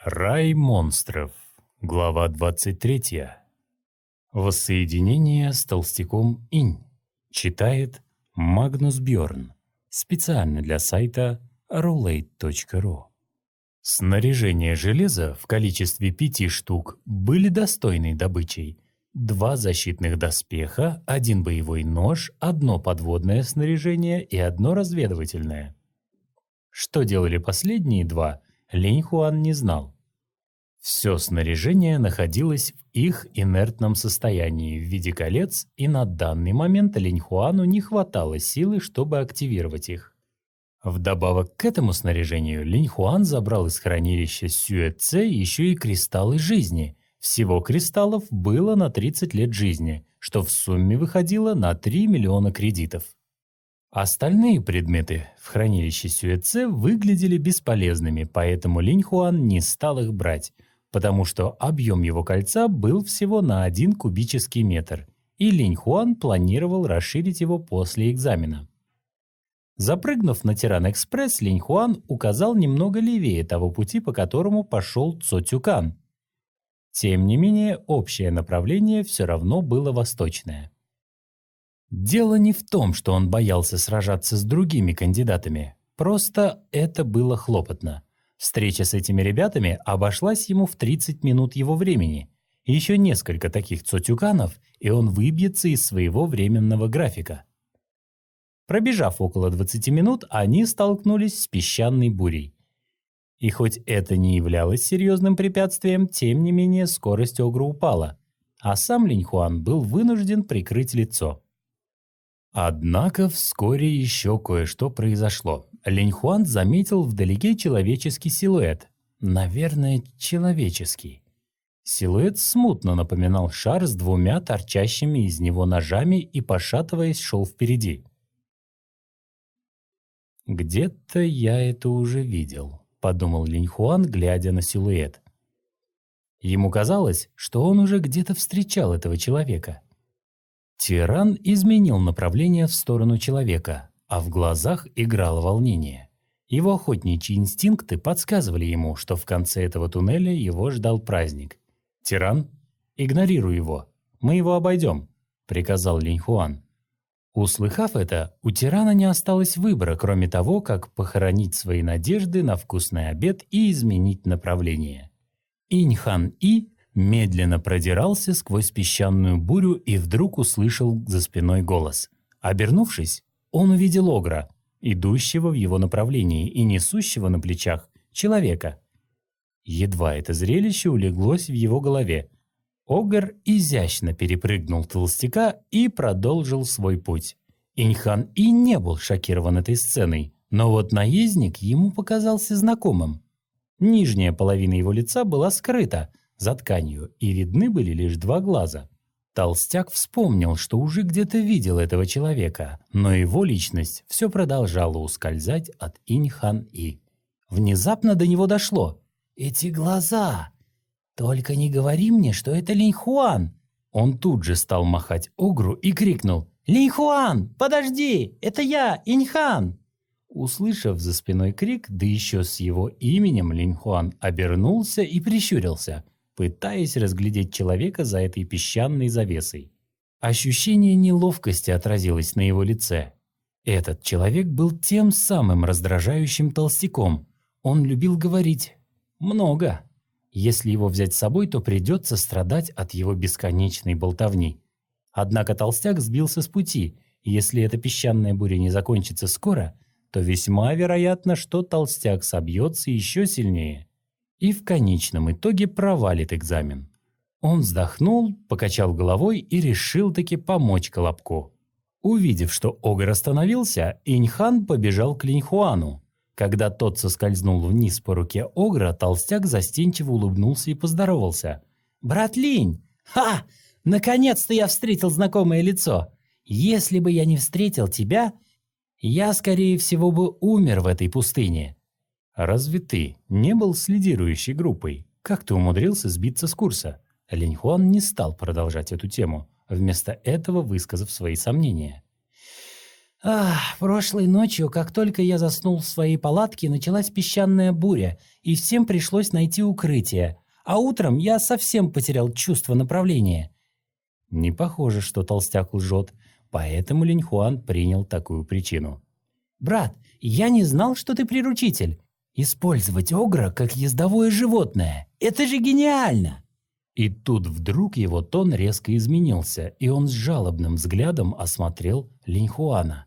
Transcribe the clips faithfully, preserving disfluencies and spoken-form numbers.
Рай монстров. Глава двадцать третья. Воссоединение с толстяком Инь. Читает Магнус Бьорн. Специально для сайта рулейт точка ру. Снаряжение железа в количестве пяти штук были достойной добычей. Два защитных доспеха, один боевой нож, одно подводное снаряжение и одно разведывательное. Что делали последние два, Линь Хуан не знал. Все снаряжение находилось в их инертном состоянии в виде колец, и на данный момент Линь Хуану не хватало силы, чтобы активировать их. Вдобавок к этому снаряжению Линь Хуан забрал из хранилища Сюэ Цэ еще и кристаллы жизни. Всего кристаллов было на тридцать лет жизни, что в сумме выходило на три миллиона кредитов. Остальные предметы в хранилище Сюэ Цэ выглядели бесполезными, поэтому Линь Хуан не стал их брать, потому что объем его кольца был всего на один кубический метр, и Линь Хуан планировал расширить его после экзамена. Запрыгнув на Тиран-экспресс, Линь Хуан указал немного левее того пути, по которому пошел Цо Цюкан. Тем не менее, общее направление все равно было восточное. Дело не в том, что он боялся сражаться с другими кандидатами, просто это было хлопотно. Встреча с этими ребятами обошлась ему в тридцать минут его времени. Еще несколько таких цотюканов, и он выбьется из своего временного графика. Пробежав около двадцати минут, они столкнулись с песчаной бурей. И хоть это не являлось серьезным препятствием, тем не менее скорость Огра упала, а сам Линь Хуан был вынужден прикрыть лицо. Однако вскоре еще кое-что произошло. Линь Хуан заметил вдалеке человеческий силуэт. Наверное, человеческий. Силуэт смутно напоминал шар с двумя торчащими из него ножами и, пошатываясь, шел впереди. «Где-то я это уже видел», — подумал Линь Хуан, глядя на силуэт. Ему казалось, что он уже где-то встречал этого человека. Тиран изменил направление в сторону человека, а в глазах играло волнение. Его охотничьи инстинкты подсказывали ему, что в конце этого туннеля его ждал праздник. «Тиран, игнорируй его, мы его обойдем», — приказал Линь Хуан. Услыхав это, у Тирана не осталось выбора, кроме того, как похоронить свои надежды на вкусный обед и изменить направление. Инь-хан-И медленно продирался сквозь песчаную бурю и вдруг услышал за спиной голос. Обернувшись, он увидел Огра, идущего в его направлении и несущего на плечах человека. Едва это зрелище улеглось в его голове, Огр изящно перепрыгнул толстяка и продолжил свой путь. Инь-хан И не был шокирован этой сценой, но вот наездник ему показался знакомым. Нижняя половина его лица была скрыта за тканью, и видны были лишь два глаза. Толстяк вспомнил, что уже где-то видел этого человека, но его личность все продолжала ускользать от Инь-хан-И. Внезапно до него дошло. «Эти глаза! Только не говори мне, что это Линь Хуан!» Он тут же стал махать Огру и крикнул: «Линь Хуан, подожди! Это я, Инь-хан!» Услышав за спиной крик, да еще с его именем, Линь Хуан обернулся и прищурился, пытаясь разглядеть человека за этой песчаной завесой. Ощущение неловкости отразилось на его лице. Этот человек был тем самым раздражающим толстяком. Он любил говорить много. Если его взять с собой, то придется страдать от его бесконечной болтовни. Однако толстяк сбился с пути, и если эта песчаная буря не закончится скоро, то весьма вероятно, что толстяк собьется еще сильнее и в конечном итоге провалит экзамен. Он вздохнул, покачал головой и решил таки помочь Колобку. Увидев, что Огр остановился, Инь-хан побежал к Линь Хуану. Когда тот соскользнул вниз по руке Огра, толстяк застенчиво улыбнулся и поздоровался. «Брат Линь! Ха! Наконец-то я встретил знакомое лицо! Если бы я не встретил тебя, я, скорее всего, бы умер в этой пустыне». «Разве ты не был с лидирующей группой? Как ты умудрился сбиться с курса?» Линь Хуан не стал продолжать эту тему, вместо этого высказав свои сомнения. Ах, прошлой ночью, как только я заснул в своей палатке, началась песчаная буря, и всем пришлось найти укрытие. А утром я совсем потерял чувство направления. Не похоже, что толстяк лжет, поэтому Линьхуан принял такую причину. «Брат, я не знал, что ты приручитель. Использовать огра как ездовое животное – это же гениально!» И тут вдруг его тон резко изменился, и он с жалобным взглядом осмотрел Линьхуана.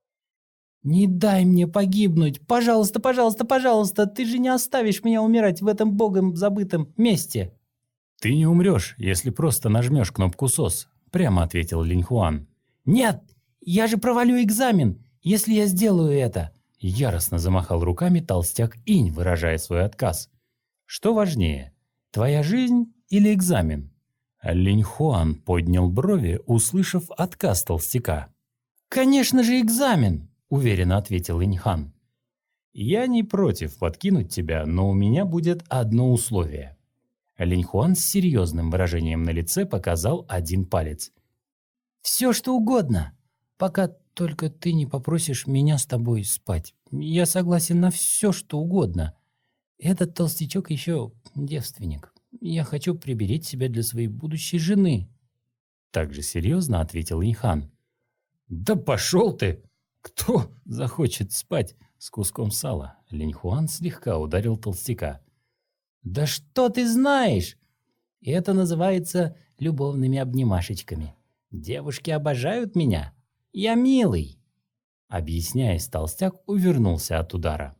«Не дай мне погибнуть! Пожалуйста, пожалуйста, пожалуйста! Ты же не оставишь меня умирать в этом богом забытом месте!» «Ты не умрешь, если просто нажмешь кнопку эс о эс», – прямо ответил Линьхуан. «Нет! Я же провалю экзамен, если я сделаю это!» Яростно замахал руками толстяк Инь, выражая свой отказ. «Что важнее, твоя жизнь или экзамен?» Линьхуан поднял брови, услышав отказ толстяка. «Конечно же экзамен!» – уверенно ответил Линьхан. «Я не против подкинуть тебя, но у меня будет одно условие». Линьхуан с серьезным выражением на лице показал один палец. «Все, что угодно, пока только ты не попросишь меня с тобой спать. Я согласен на все, что угодно. Этот толстячок еще девственник. Я хочу приберечь себя для своей будущей жены». Так же серьезно ответил Линьхан. «Да пошел ты! Кто захочет спать с куском сала?» Линьхуан слегка ударил толстяка. «Да что ты знаешь? Это называется любовными обнимашечками. Девушки обожают меня. Я милый». Объясняясь, толстяк увернулся от удара.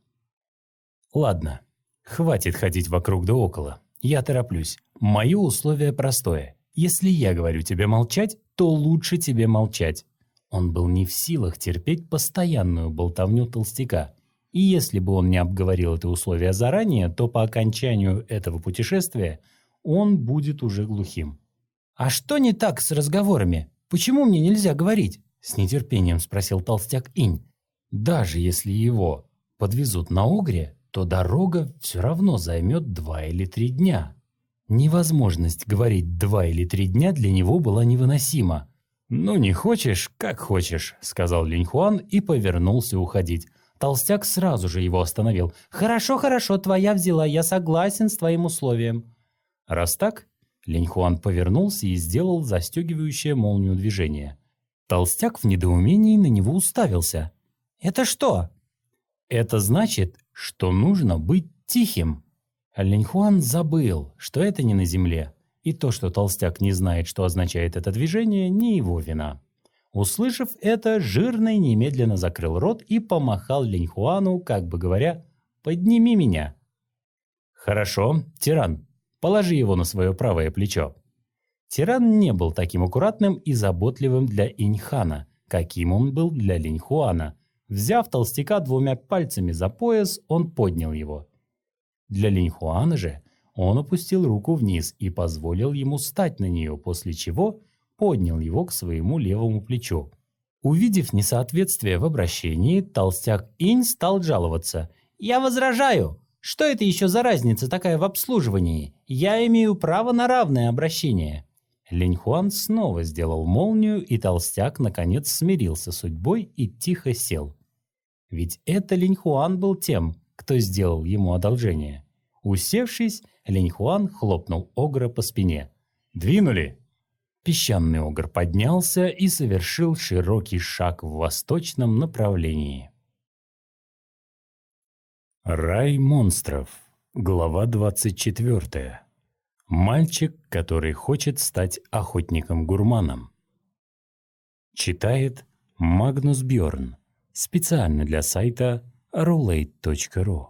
«Ладно, хватит ходить вокруг да около. Я тороплюсь. Мое условие простое. Если я говорю тебе молчать, то лучше тебе молчать». Он был не в силах терпеть постоянную болтовню толстяка. И если бы он не обговорил это условие заранее, то по окончанию этого путешествия он будет уже глухим. «А что не так с разговорами? Почему мне нельзя говорить?» – с нетерпением спросил толстяк Инь. «Даже если его подвезут на огре, то дорога все равно займет два или три дня». Невозможность говорить два или три дня для него была невыносима. «Ну не хочешь, как хочешь», – сказал Линьхуан и повернулся уходить. Толстяк сразу же его остановил. «Хорошо, хорошо, твоя взяла, я согласен с твоим условием». Раз так, Линьхуан повернулся и сделал застегивающее молнию движение. Толстяк в недоумении на него уставился. «Это что?» «Это значит, что нужно быть тихим». Линьхуан забыл, что это не на земле, и то, что толстяк не знает, что означает это движение, не его вина. Услышав это, Жирный немедленно закрыл рот и помахал Линьхуану, как бы говоря, «Подними меня». «Хорошо, тиран, положи его на свое правое плечо». Тиран не был таким аккуратным и заботливым для Иньхана, каким он был для Линьхуана. Взяв толстяка двумя пальцами за пояс, он поднял его. Для Линьхуана же он опустил руку вниз и позволил ему встать на нее, после чего поднял его к своему левому плечу. Увидев несоответствие в обращении, толстяк Инь стал жаловаться. «Я возражаю! Что это еще за разница такая в обслуживании? Я имею право на равное обращение». Линьхуан снова сделал молнию, и толстяк наконец смирился с судьбой и тихо сел. Ведь это Линьхуан был тем, кто сделал ему одолжение. Усевшись, Линьхуан хлопнул огра по спине. «Двинули!» Песчаный огр поднялся и совершил широкий шаг в восточном направлении. Рай монстров. Глава двадцать четвёртая. Мальчик, который хочет стать охотником-гурманом. Читает Магнус Бьорн. Специально для сайта рулейт точка ру.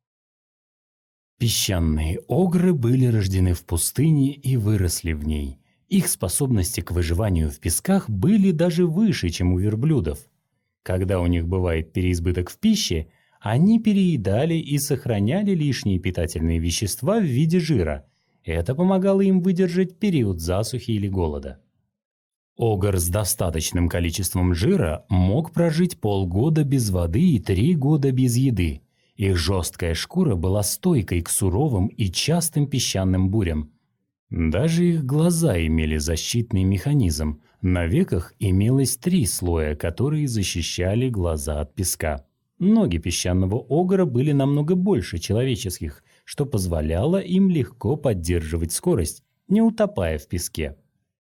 Песчаные огры были рождены в пустыне и выросли в ней. Их способности к выживанию в песках были даже выше, чем у верблюдов. Когда у них бывает переизбыток в пище, они переедали и сохраняли лишние питательные вещества в виде жира. Это помогало им выдержать период засухи или голода. Огр с достаточным количеством жира мог прожить полгода без воды и три года без еды. Их жесткая шкура была стойкой к суровым и частым песчаным бурям. Даже их глаза имели защитный механизм. На веках имелось три слоя, которые защищали глаза от песка. Ноги песчаного огра были намного больше человеческих, что позволяло им легко поддерживать скорость, не утопая в песке.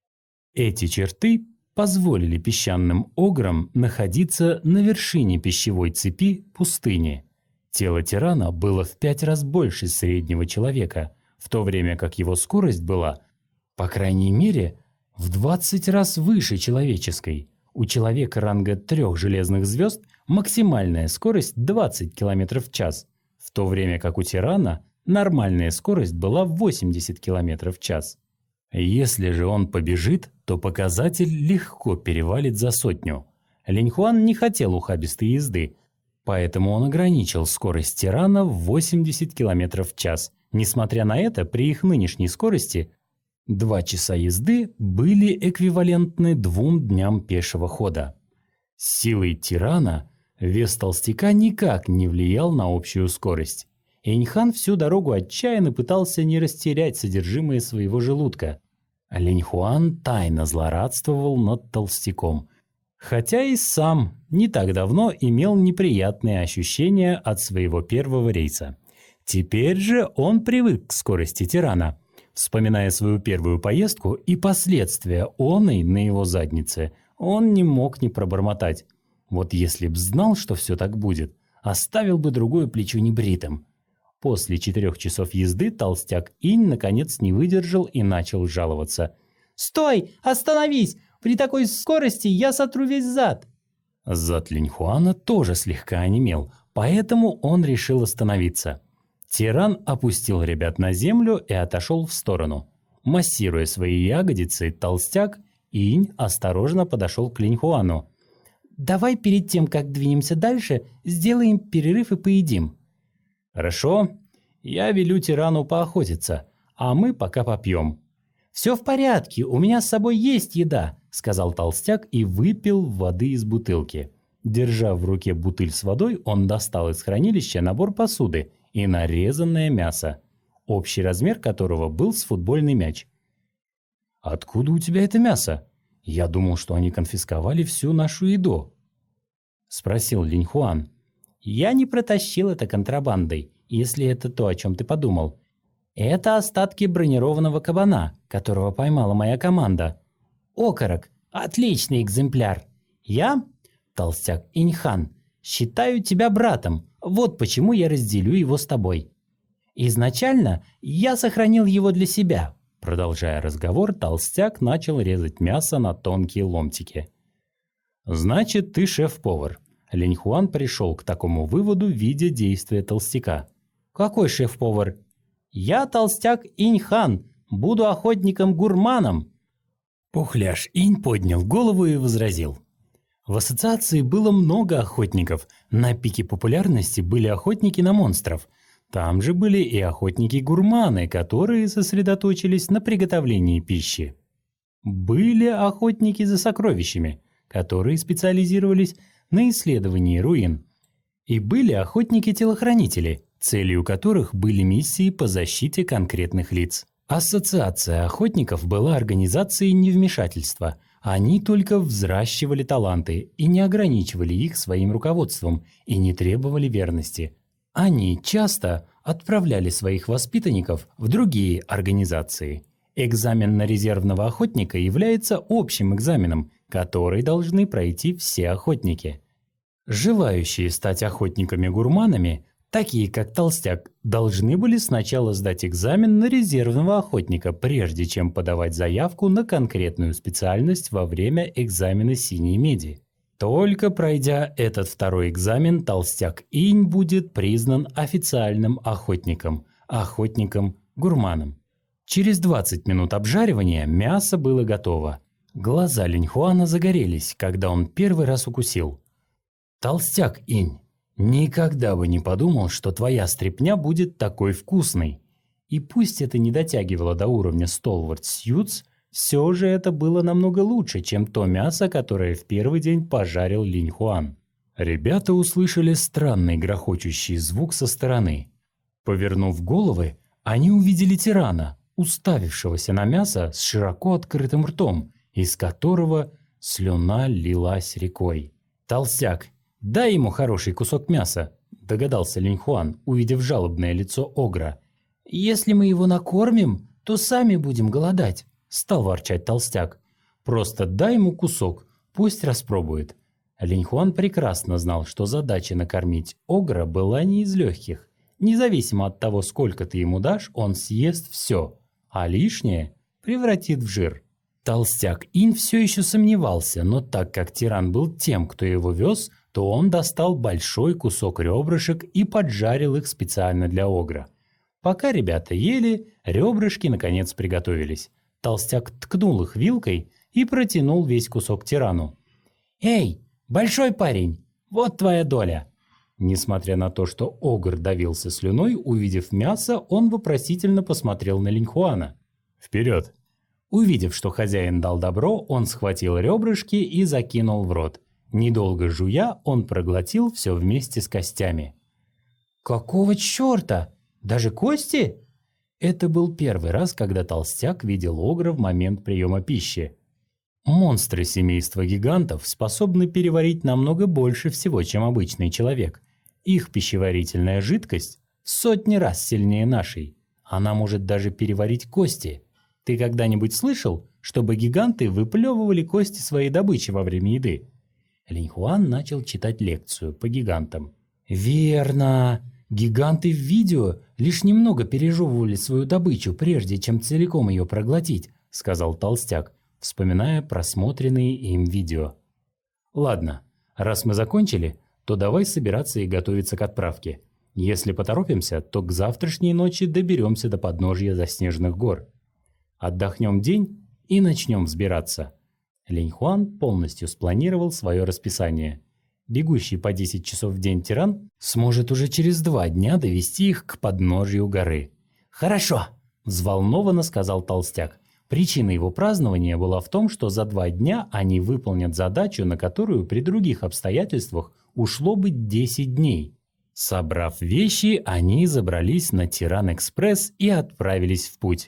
Эти черты позволили песчаным ограм находиться на вершине пищевой цепи пустыни. Тело тирана было в пять раз больше среднего человека, в то время как его скорость была, по крайней мере, в двадцать раз выше человеческой. У человека ранга трех железных звезд максимальная скорость двадцать километров в час, в то время как у тирана нормальная скорость была восемьдесят километров в час. Если же он побежит, то показатель легко перевалит за сотню. Линьхуан не хотел ухабистой езды, поэтому он ограничил скорость тирана в восемьдесят километров в час. Несмотря на это, при их нынешней скорости два часа езды были эквивалентны двум дням пешего хода. Силой тирана вес толстяка никак не влиял на общую скорость. Иньхан всю дорогу отчаянно пытался не растерять содержимое своего желудка. Линьхуан тайно злорадствовал над толстяком, хотя и сам не так давно имел неприятные ощущения от своего первого рейса. Теперь же он привык к скорости тирана. Вспоминая свою первую поездку и последствия оной на его заднице, он не мог не пробормотать: вот если б знал, что все так будет, оставил бы другое плечо небритым. После четырех часов езды толстяк Инь наконец не выдержал и начал жаловаться. «Стой! Остановись! При такой скорости я сотру весь зад!» Зад Линьхуана тоже слегка онемел, поэтому он решил остановиться. Тиран опустил ребят на землю и отошел в сторону. Массируя свои ягодицы, толстяк Инь осторожно подошел к Линьхуану. «Давай перед тем, как двинемся дальше, сделаем перерыв и поедим». «Хорошо, я велю тирану поохотиться, а мы пока попьем». «Все в порядке, у меня с собой есть еда», — сказал толстяк и выпил воды из бутылки. Держа в руке бутыль с водой, он достал из хранилища набор посуды и нарезанное мясо, общий размер которого был с футбольный мяч. «Откуда у тебя это мясо? Я думал, что они конфисковали всю нашу еду», — спросил Линьхуан. «Я не протащил это контрабандой, если это то, о чем ты подумал. Это остатки бронированного кабана, которого поймала моя команда. Окорок, отличный экземпляр. Я, толстяк Иньхан, считаю тебя братом, вот почему я разделю его с тобой. Изначально я сохранил его для себя». Продолжая разговор, толстяк начал резать мясо на тонкие ломтики. «Значит, ты шеф-повар». Линьхуан пришел к такому выводу, видя действия толстяка. «Какой шеф-повар?» «Я толстяк Иньхан, буду охотником-гурманом». Пухляш Инь поднял голову и возразил. В ассоциации было много охотников. На пике популярности были охотники на монстров. Там же были и охотники-гурманы, которые сосредоточились на приготовлении пищи. Были охотники за сокровищами, которые специализировались на исследовании руин. И были охотники-телохранители, целью которых были миссии по защите конкретных лиц. Ассоциация охотников была организацией невмешательства. Они только взращивали таланты и не ограничивали их своим руководством и не требовали верности. Они часто отправляли своих воспитанников в другие организации. Экзамен на резервного охотника является общим экзаменом, который должны пройти все охотники. Желающие стать охотниками-гурманами, такие как толстяк, должны были сначала сдать экзамен на резервного охотника, прежде чем подавать заявку на конкретную специальность во время экзамена синей меди. Только пройдя этот второй экзамен, толстяк Инь будет признан официальным охотником, охотником-гурманом. Через двадцать минут обжаривания мясо было готово. Глаза Линьхуана загорелись, когда он первый раз укусил. «Толстяк Инь, никогда бы не подумал, что твоя стряпня будет такой вкусной». И пусть это не дотягивало до уровня Столвард Сьюз, все же это было намного лучше, чем то мясо, которое в первый день пожарил Линьхуан. Ребята услышали странный грохочущий звук со стороны. Повернув головы, они увидели тирана. уставившегося на мясо с широко открытым ртом, из которого слюна лилась рекой. «Толстяк, дай ему хороший кусок мяса», – догадался Линьхуан, увидев жалобное лицо огра. «Если мы его накормим, то сами будем голодать», – стал ворчать толстяк. «Просто дай ему кусок, пусть распробует». Линьхуан прекрасно знал, что задача накормить огра была не из легких. Независимо от того, сколько ты ему дашь, он съест все, а лишнее превратит в жир. Толстяк Ин все еще сомневался, но так как тиран был тем, кто его вез, то он достал большой кусок ребрышек и поджарил их специально для огра. Пока ребята ели, ребрышки наконец приготовились. Толстяк ткнул их вилкой и протянул весь кусок тирану. «Эй, большой парень, вот твоя доля!» Несмотря на то, что огр давился слюной, увидев мясо, он вопросительно посмотрел на Линьхуана. «Вперед!» Увидев, что хозяин дал добро, он схватил ребрышки и закинул в рот. Недолго жуя, он проглотил все вместе с костями. «Какого черта? Даже кости?» Это был первый раз, когда толстяк видел огра в момент приема пищи. Монстры семейства гигантов способны переварить намного больше всего, чем обычный человек. Их пищеварительная жидкость в сотни раз сильнее нашей. Она может даже переварить кости. Ты когда-нибудь слышал, чтобы гиганты выплевывали кости своей добычи во время еды? Линьхуан начал читать лекцию по гигантам. «Верно! Гиганты в видео лишь немного пережевывали свою добычу, прежде чем целиком ее проглотить», — сказал толстяк, вспоминая просмотренные им видео. «Ладно, раз мы закончили, то давай собираться и готовиться к отправке. Если поторопимся, то к завтрашней ночи доберемся до подножья заснеженных гор. Отдохнем день и начнем взбираться». Линьхуан полностью спланировал свое расписание. Бегущий по десять часов в день тиран сможет уже через два дня довести их к подножью горы. «Хорошо!» – взволнованно сказал толстяк. Причина его празднования была в том, что за два дня они выполнят задачу, на которую при других обстоятельствах ушло бы десять дней. Собрав вещи, они забрались на Тиран-экспресс и отправились в путь.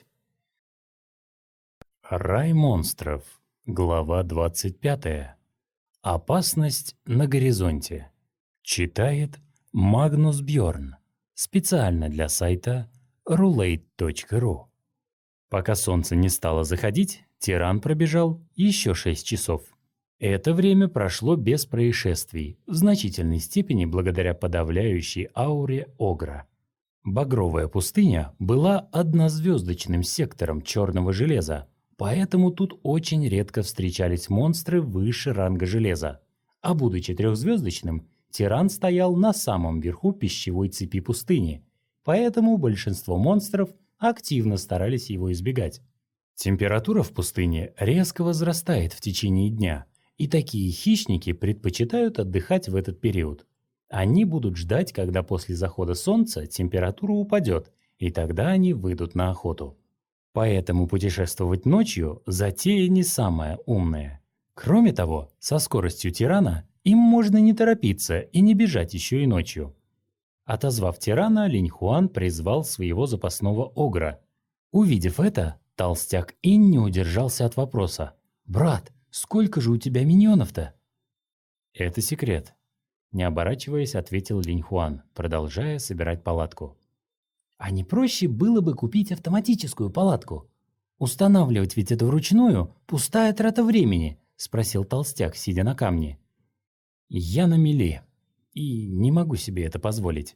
Рай монстров. Глава двадцать пятая. Опасность на горизонте. Читает Магнус Бьорн. Специально для сайта рулейт точка ру. Пока солнце не стало заходить, тиран пробежал еще шесть часов. Это время прошло без происшествий, в значительной степени благодаря подавляющей ауре огра. Багровая пустыня была однозвездочным сектором черного железа, поэтому тут очень редко встречались монстры выше ранга железа. А будучи трехзвездочным, тиран стоял на самом верху пищевой цепи пустыни, поэтому большинство монстров активно старались его избегать. Температура в пустыне резко возрастает в течение дня, и такие хищники предпочитают отдыхать в этот период. Они будут ждать, когда после захода солнца температура упадет, и тогда они выйдут на охоту. Поэтому путешествовать ночью затея не самая умная. Кроме того, со скоростью тирана им можно не торопиться и не бежать еще и ночью. Отозвав тирана, Линьхуан призвал своего запасного огра. Увидев это, толстяк Ин не удержался от вопроса. «Брат, сколько же у тебя миньонов-то?» «Это секрет», – не оборачиваясь, ответил Линьхуан, продолжая собирать палатку. «А не проще было бы купить автоматическую палатку? Устанавливать ведь это вручную – пустая трата времени», – спросил толстяк, сидя на камне. «Я на мели и не могу себе это позволить».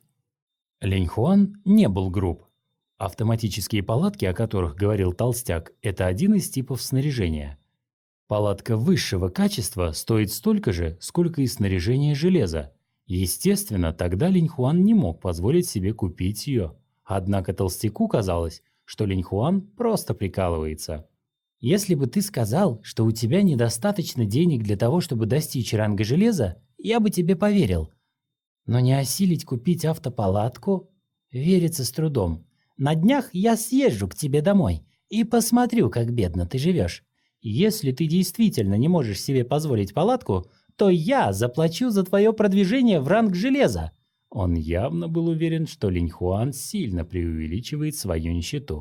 Линьхуан не был груб. Автоматические палатки, о которых говорил толстяк, это один из типов снаряжения. Палатка высшего качества стоит столько же, сколько и снаряжение железа. Естественно, тогда Линьхуан не мог позволить себе купить ее. Однако толстяку казалось, что Линьхуан просто прикалывается. «Если бы ты сказал, что у тебя недостаточно денег для того, чтобы достичь ранга железа, я бы тебе поверил. Но не осилить купить автопалатку? Верится с трудом. На днях я съезжу к тебе домой и посмотрю, как бедно ты живешь. Если ты действительно не можешь себе позволить палатку, то я заплачу за твое продвижение в ранг железа». Он явно был уверен, что Линьхуан сильно преувеличивает свою нищету,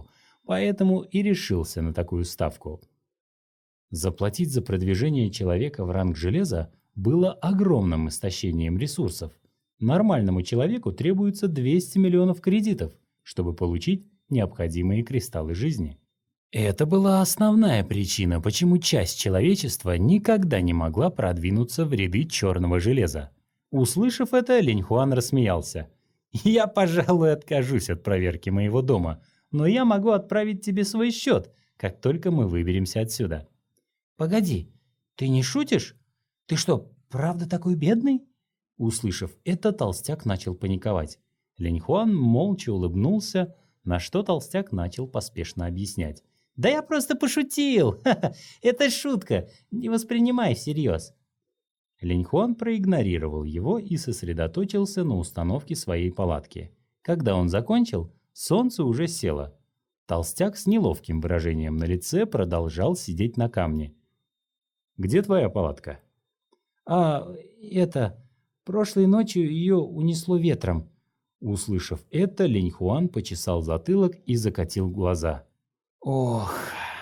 поэтому и решился на такую ставку. Заплатить за продвижение человека в ранг железа было огромным истощением ресурсов. Нормальному человеку требуется двести миллионов кредитов, чтобы получить необходимые кристаллы жизни. Это была основная причина, почему часть человечества никогда не могла продвинуться в ряды черного железа. Услышав это, Линьхуан рассмеялся. «Я, пожалуй, откажусь от проверки моего дома, но я могу отправить тебе свой счет, как только мы выберемся отсюда». «Погоди, ты не шутишь? Ты что, правда такой бедный?» Услышав это, толстяк начал паниковать. Линьхуан молча улыбнулся, на что толстяк начал поспешно объяснять. «Да я просто пошутил! Ха-ха, это шутка! Не воспринимай всерьез!» Линьхуан проигнорировал его и сосредоточился на установке своей палатки. Когда он закончил, солнце уже село. Толстяк с неловким выражением на лице продолжал сидеть на камне. «Где твоя палатка?» «А, это... прошлой ночью ее унесло ветром». Услышав это, Линьхуан почесал затылок и закатил глаза. «Ох,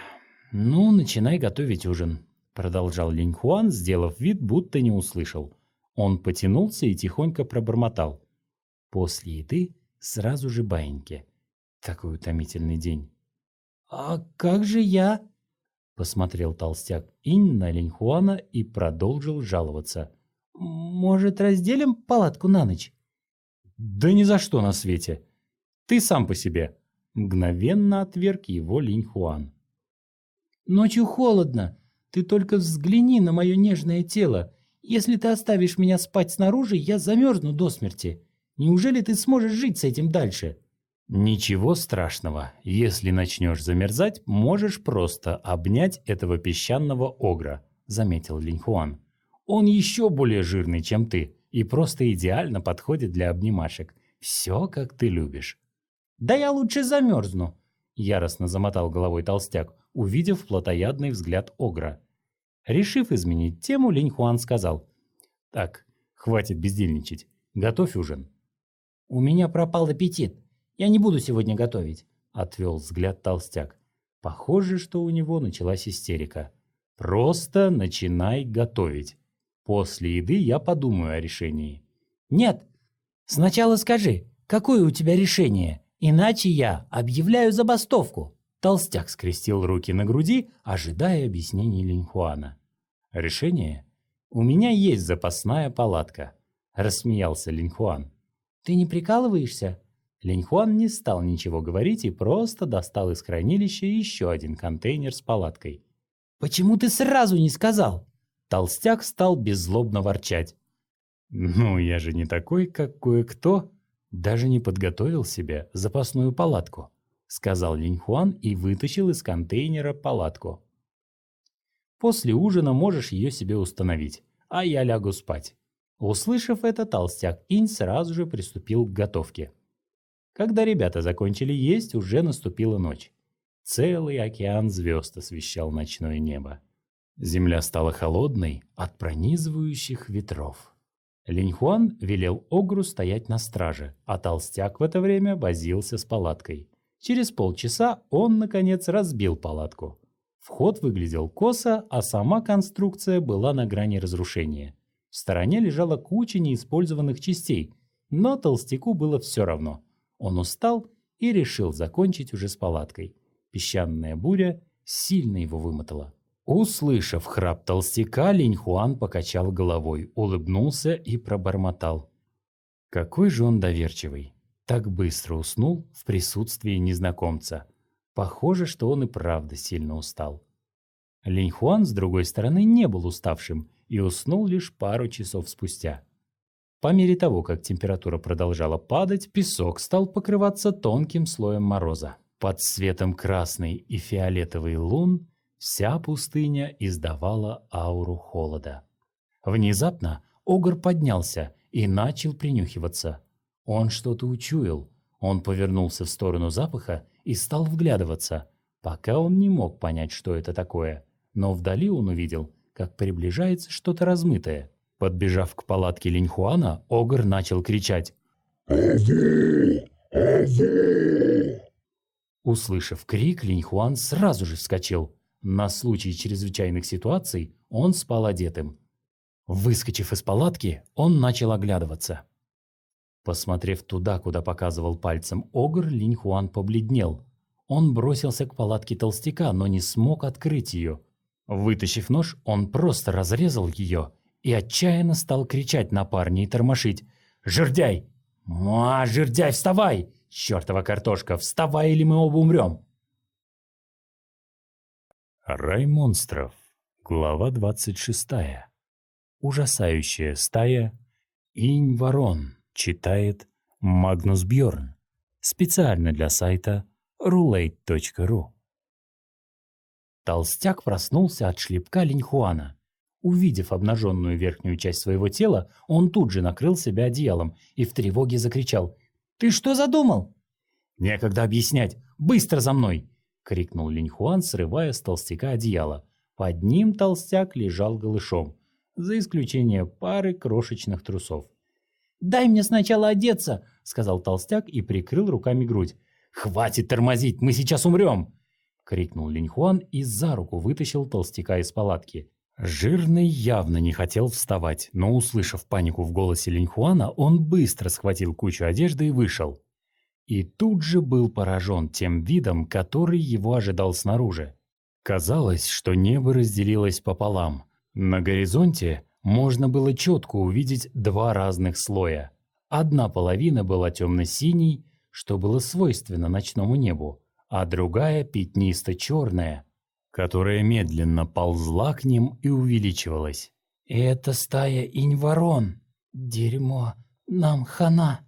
ну, начинай готовить ужин», — продолжал Линьхуан, сделав вид, будто не услышал. Он потянулся и тихонько пробормотал. «После еды сразу же баиньки. Какой утомительный день». «А как же я?» — посмотрел толстяк Инь на Линьхуана и продолжил жаловаться. «Может, разделим палатку на ночь?» «Да ни за что на свете. Ты сам по себе», — мгновенно отверг его Линьхуан. «Ночью холодно. Ты только взгляни на мое нежное тело. Если ты оставишь меня спать снаружи, я замерзну до смерти. Неужели ты сможешь жить с этим дальше?» «Ничего страшного. Если начнешь замерзать, можешь просто обнять этого песчаного огра», — заметил Линьхуан. «Он еще более жирный, чем ты, и просто идеально подходит для обнимашек. Все, как ты любишь». «Да я лучше замерзну», — яростно замотал головой толстяк, увидев плотоядный взгляд огра. Решив изменить тему, Линьхуан сказал: «Так, хватит бездельничать. Готовь ужин». «У меня пропал аппетит. Я не буду сегодня готовить», — отвел взгляд толстяк. Похоже, что у него началась истерика. «Просто начинай готовить. После еды я подумаю о решении». «Нет, сначала скажи, какое у тебя решение, иначе я объявляю забастовку». Толстяк скрестил руки на груди, ожидая объяснений Линьхуана. «Решение? У меня есть запасная палатка», — рассмеялся Линьхуан. «Ты не прикалываешься?» Линьхуан не стал ничего говорить и просто достал из хранилища еще один контейнер с палаткой. «Почему ты сразу не сказал?» Толстяк стал беззлобно ворчать. «Ну, я же не такой, как кое-кто. Даже не подготовил себе запасную палатку», — сказал Линьхуан и вытащил из контейнера палатку. «После ужина можешь ее себе установить, а я лягу спать». Услышав это, толстяк Инь сразу же приступил к готовке. Когда ребята закончили есть, уже наступила ночь. Целый океан звезд освещал ночное небо. Земля стала холодной от пронизывающих ветров. Линьхуан велел огру стоять на страже, а толстяк в это время возился с палаткой. Через полчаса он, наконец, разбил палатку. Вход выглядел косо, а сама конструкция была на грани разрушения. В стороне лежала куча неиспользованных частей, но толстяку было все равно. Он устал и решил закончить уже с палаткой. Песчаная буря сильно его вымотала. Услышав храп толстяка, Линьхуан покачал головой, улыбнулся и пробормотал. Какой же он доверчивый. Так быстро уснул в присутствии незнакомца. Похоже, что он и правда сильно устал. Линьхуан, с другой стороны, не был уставшим и уснул лишь пару часов спустя. По мере того, как температура продолжала падать, песок стал покрываться тонким слоем мороза. Под светом красной и фиолетовой лун вся пустыня издавала ауру холода. Внезапно огр поднялся и начал принюхиваться. Он что-то учуял. Он повернулся в сторону запаха и стал вглядываться, пока он не мог понять, что это такое. Но вдали он увидел, как приближается что-то размытое. Подбежав к палатке Линьхуана, огр начал кричать: «Аву! Аву!» Услышав крик, Линьхуан сразу же вскочил. На случай чрезвычайных ситуаций он спал одетым. Выскочив из палатки, он начал оглядываться. Посмотрев туда, куда показывал пальцем Огр, Линьхуан побледнел. Он бросился к палатке толстяка, но не смог открыть ее. Вытащив нож, он просто разрезал ее и отчаянно стал кричать на парня и тормошить. «Жердяй! А, жердяй, вставай! Чертова картошка, вставай, или мы оба умрем!» Рай монстров. Глава двадцать шестая. Ужасающая стая. Инь-ворон. Читает Магнус Бьорн. Специально для сайта рулейт точка ру. Толстяк проснулся от шлепка Линьхуана. Увидев обнаженную верхнюю часть своего тела, он тут же накрыл себя одеялом и в тревоге закричал: «Ты что задумал?» «Некогда объяснять! Быстро за мной!» — крикнул Линьхуан, срывая с толстяка одеяло. Под ним толстяк лежал голышом, за исключением пары крошечных трусов. «Дай мне сначала одеться!» — сказал толстяк и прикрыл руками грудь. «Хватит тормозить, мы сейчас умрем!» — крикнул Линьхуан и за руку вытащил толстяка из палатки. Жирный явно не хотел вставать, но, услышав панику в голосе Линьхуана, он быстро схватил кучу одежды и вышел. И тут же был поражен тем видом, который его ожидал снаружи. Казалось, что небо разделилось пополам. На горизонте можно было четко увидеть два разных слоя. Одна половина была темно-синей, что было свойственно ночному небу, а другая пятнисто-черная, которая медленно ползла к ним и увеличивалась. «Это стая инь-ворон! Дерьмо! Нам хана!»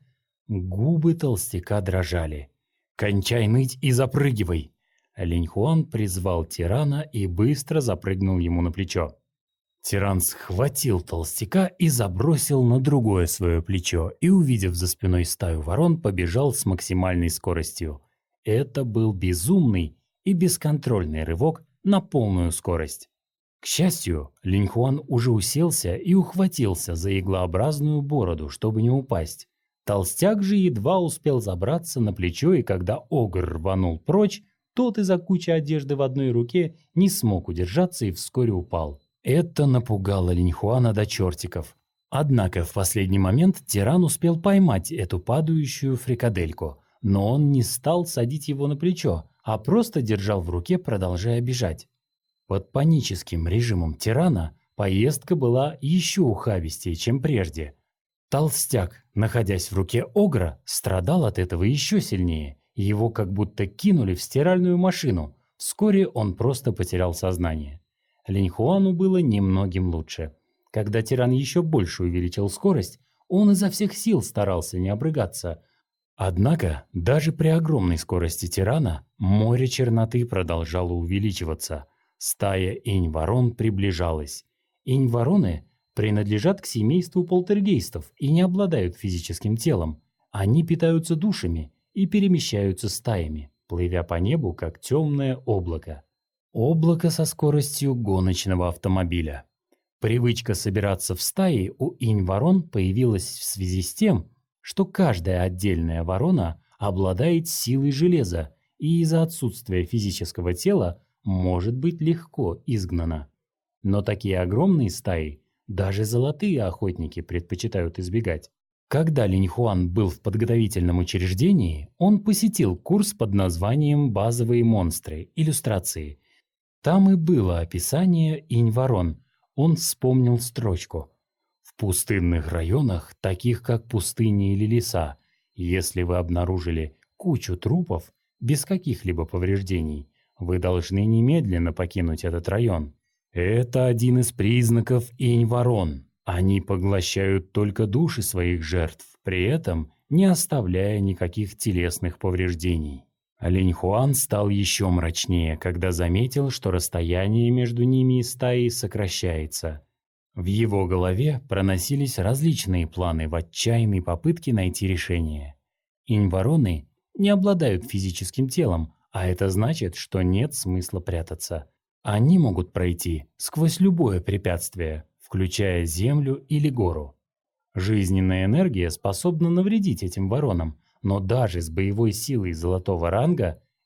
Губы толстяка дрожали. «Кончай ныть и запрыгивай!» Линьхуан призвал тирана и быстро запрыгнул ему на плечо. Тиран схватил толстяка и забросил на другое свое плечо, и, увидев за спиной стаю ворон, побежал с максимальной скоростью. Это был безумный и бесконтрольный рывок на полную скорость. К счастью, Линьхуан уже уселся и ухватился за иглообразную бороду, чтобы не упасть. Толстяк же едва успел забраться на плечо, и когда Огр рванул прочь, тот из-за кучи одежды в одной руке не смог удержаться и вскоре упал. Это напугало Линьхуана до чертиков. Однако в последний момент тиран успел поймать эту падающую фрикадельку, но он не стал садить его на плечо, а просто держал в руке, продолжая бежать. Под паническим режимом тирана поездка была еще ухабистее, чем прежде. Толстяк, находясь в руке Огра, страдал от этого еще сильнее. Его как будто кинули в стиральную машину. Вскоре он просто потерял сознание. Линьхуану было немногим лучше. Когда тиран еще больше увеличил скорость, он изо всех сил старался не обрыгаться. Однако, даже при огромной скорости тирана, море черноты продолжало увеличиваться. Стая инь-ворон приближалась. Инь-вороны принадлежат к семейству полтергейстов и не обладают физическим телом. Они питаются душами и перемещаются стаями, плывя по небу, как темное облако. Облако со скоростью гоночного автомобиля. Привычка собираться в стаи у инь-ворон появилась в связи с тем, что каждая отдельная ворона обладает силой железа и из-за отсутствия физического тела может быть легко изгнана. Но такие огромные стаи даже золотые охотники предпочитают избегать. Когда Линьхуан был в подготовительном учреждении, он посетил курс под названием «Базовые монстры. Иллюстрации». Там и было описание инь-ворон. Он вспомнил строчку: «В пустынных районах, таких как пустыни или леса, если вы обнаружили кучу трупов без каких-либо повреждений, вы должны немедленно покинуть этот район. Это один из признаков инь-ворон. Они поглощают только души своих жертв, при этом не оставляя никаких телесных повреждений». Линьхуан стал еще мрачнее, когда заметил, что расстояние между ними и стаей сокращается. В его голове проносились различные планы в отчаянной попытке найти решение. Инь-вороны не обладают физическим телом, а это значит, что нет смысла прятаться. Они могут пройти сквозь любое препятствие, включая землю или гору. Жизненная энергия способна навредить этим воронам, но даже с боевой силой золотого ранга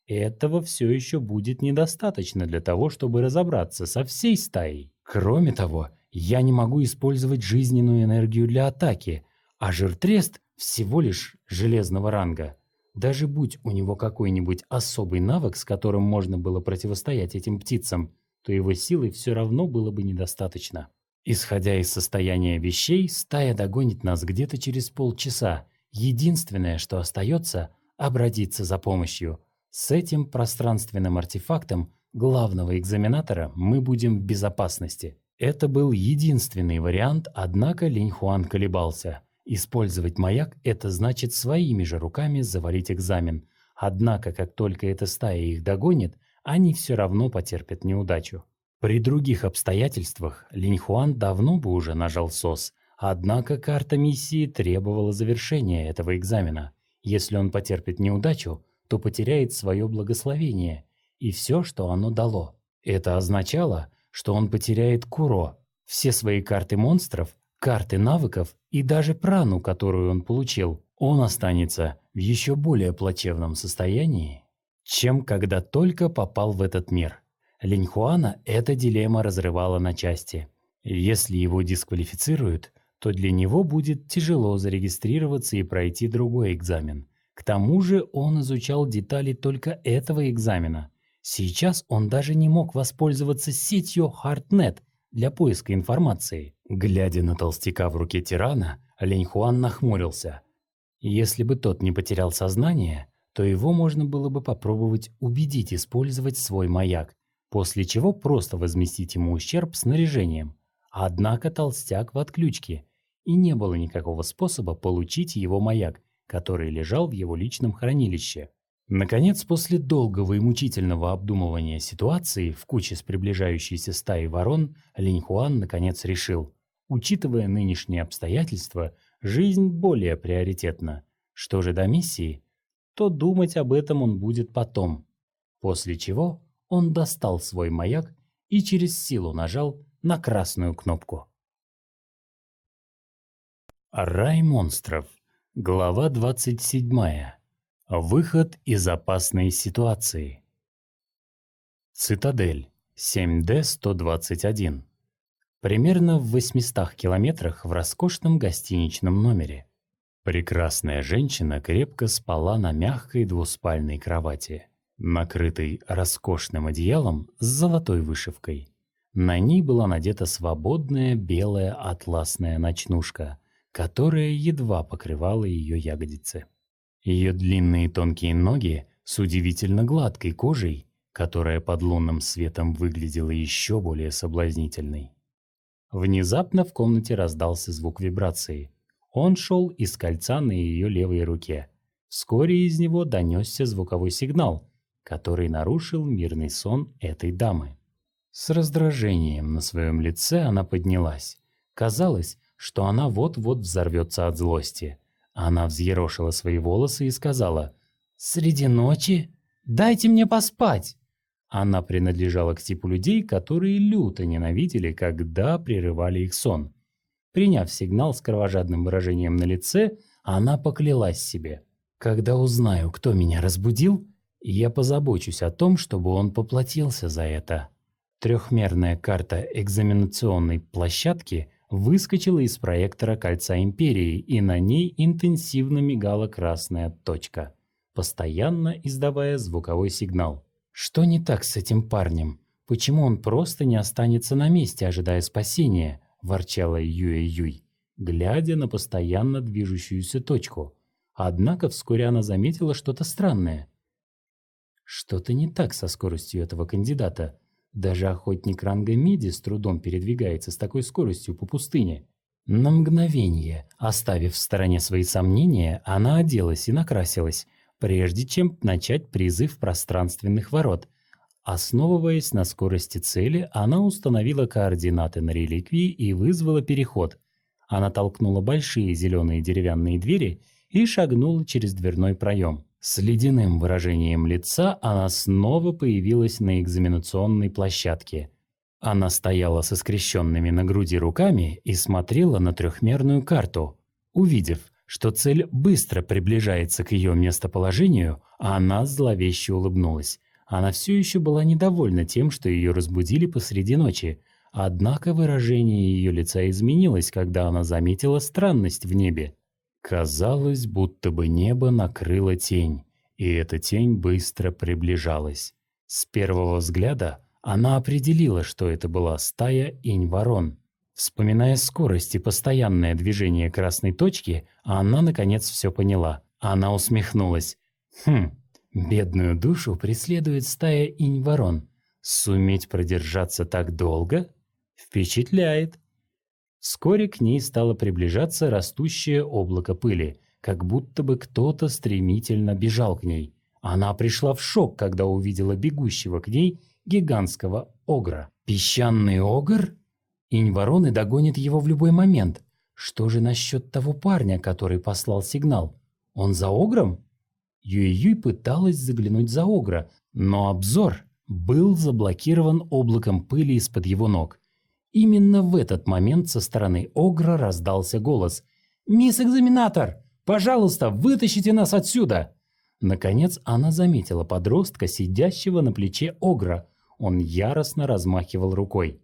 этого все еще будет недостаточно для того, чтобы разобраться со всей стаей. Кроме того, я не могу использовать жизненную энергию для атаки, а жиртрест всего лишь железного ранга. Даже будь у него какой-нибудь особый навык, с которым можно было противостоять этим птицам, то его силы все равно было бы недостаточно. Исходя из состояния вещей, стая догонит нас где-то через полчаса. Единственное, что остается – обратиться за помощью. С этим пространственным артефактом главного экзаменатора мы будем в безопасности. Это был единственный вариант, однако Линьхуан колебался. Использовать маяк – это значит своими же руками завалить экзамен. Однако, как только эта стая их догонит, они все равно потерпят неудачу. При других обстоятельствах Линьхуан давно бы уже нажал СОС, однако карта миссии требовала завершения этого экзамена. Если он потерпит неудачу, то потеряет свое благословение и все, что оно дало. Это означало, что он потеряет Куро, все свои карты монстров, карты навыков и даже прану, которую он получил. Он останется в еще более плачевном состоянии, чем когда только попал в этот мир. Линьхуана эта дилемма разрывала на части. Если его дисквалифицируют, то для него будет тяжело зарегистрироваться и пройти другой экзамен. К тому же он изучал детали только этого экзамена. Сейчас он даже не мог воспользоваться сетью HeartNet для поиска информации. Глядя на толстяка в руке тирана, Линьхуан нахмурился. Если бы тот не потерял сознание, то его можно было бы попробовать убедить использовать свой маяк, после чего просто возместить ему ущерб снаряжением. Однако толстяк в отключке, и не было никакого способа получить его маяк, который лежал в его личном хранилище. Наконец, после долгого и мучительного обдумывания ситуации в куче с приближающейся стаей ворон, Линьхуан наконец решил: учитывая нынешние обстоятельства, жизнь более приоритетна. Что же до миссии, то думать об этом он будет потом. После чего он достал свой маяк и через силу нажал на красную кнопку. Рай монстров. Глава двадцать седьмая. Выход из опасной ситуации. Цитадель. семь дэ сто двадцать один. Примерно в восьмистах километрах в роскошном гостиничном номере. Прекрасная женщина крепко спала на мягкой двуспальной кровати, накрытой роскошным одеялом с золотой вышивкой. На ней была надета свободная белая атласная ночнушка, которая едва покрывала ее ягодицы. Ее длинные тонкие ноги с удивительно гладкой кожей, которая под лунным светом выглядела еще более соблазнительной. Внезапно в комнате раздался звук вибрации. Он шел из кольца на ее левой руке. Вскоре из него донесся звуковой сигнал, который нарушил мирный сон этой дамы. С раздражением на своем лице она поднялась. Казалось, что она вот-вот взорвется от злости. Она взъерошила свои волосы и сказала: «Среди ночи? Дайте мне поспать!» Она принадлежала к типу людей, которые люто ненавидели, когда прерывали их сон. Приняв сигнал с кровожадным выражением на лице, она поклялась себе: «Когда узнаю, кто меня разбудил, я позабочусь о том, чтобы он поплатился за это». Трехмерная карта экзаменационной площадки выскочила из проектора кольца Империи, и на ней интенсивно мигала красная точка, постоянно издавая звуковой сигнал. Что не так с этим парнем? Почему он просто не останется на месте, ожидая спасения? Ворчала Юэ-Юй, глядя на постоянно движущуюся точку. Однако вскоре она заметила что-то странное. Что-то не так со скоростью этого кандидата. Даже охотник ранга Меди с трудом передвигается с такой скоростью по пустыне. На мгновение, оставив в стороне свои сомнения, она оделась и накрасилась, прежде чем начать призыв пространственных ворот. Основываясь на скорости цели, она установила координаты на реликвии и вызвала переход. Она толкнула большие зеленые деревянные двери и шагнула через дверной проем. С ледяным выражением лица она снова появилась на экзаменационной площадке. Она стояла со скрещенными на груди руками и смотрела на трехмерную карту. Увидев, что цель быстро приближается к ее местоположению, Она зловеще улыбнулась. Она все еще была недовольна тем, что ее разбудили посреди ночи. Однако выражение ее лица изменилось, когда она заметила странность в небе. Казалось, будто бы небо накрыло тень, и эта тень быстро приближалась. С первого взгляда она определила, что это была стая инь-ворон. Вспоминая скорость и постоянное движение красной точки, она наконец все поняла. Она усмехнулась. «Хм, бедную душу преследует стая инь-ворон. Суметь продержаться так долго? Впечатляет!» Вскоре к ней стало приближаться растущее облако пыли, как будто бы кто-то стремительно бежал к ней. Она пришла в шок, когда увидела бегущего к ней гигантского огра. «Песчаный огр? Инь-вороны догонят его в любой момент. Что же насчет того парня, который послал сигнал? Он за огром?» Юй-Юй пыталась заглянуть за огра, но обзор был заблокирован облаком пыли из-под его ног. Именно в этот момент со стороны огра раздался голос. «Мисс Экзаменатор, пожалуйста, вытащите нас отсюда!» Наконец она заметила подростка, сидящего на плече огра. Он яростно размахивал рукой.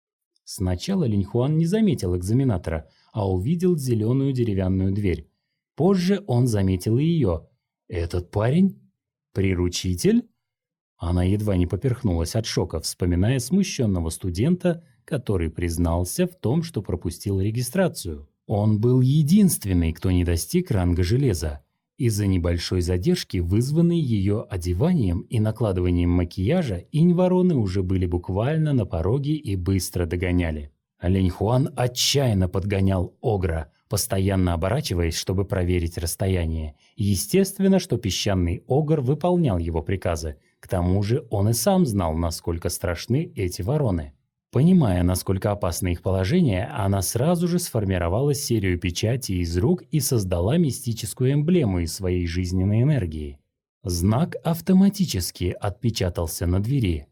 Сначала Линьхуан не заметил экзаменатора, а увидел зеленую деревянную дверь. Позже он заметил и ее. «Этот парень? Приручитель?» Она едва не поперхнулась от шока, вспоминая смущенного студента, который признался в том, что пропустил регистрацию. Он был единственный, кто не достиг ранга железа. Из-за небольшой задержки, вызванной ее одеванием и накладыванием макияжа, инь-вороны уже были буквально на пороге и быстро догоняли. Линьхуан отчаянно подгонял огра, постоянно оборачиваясь, чтобы проверить расстояние. Естественно, что песчаный огр выполнял его приказы. К тому же он и сам знал, насколько страшны эти вороны. Понимая, насколько опасно их положение, она сразу же сформировала серию печатей из рук и создала мистическую эмблему из своей жизненной энергии. Знак автоматически отпечатался на двери.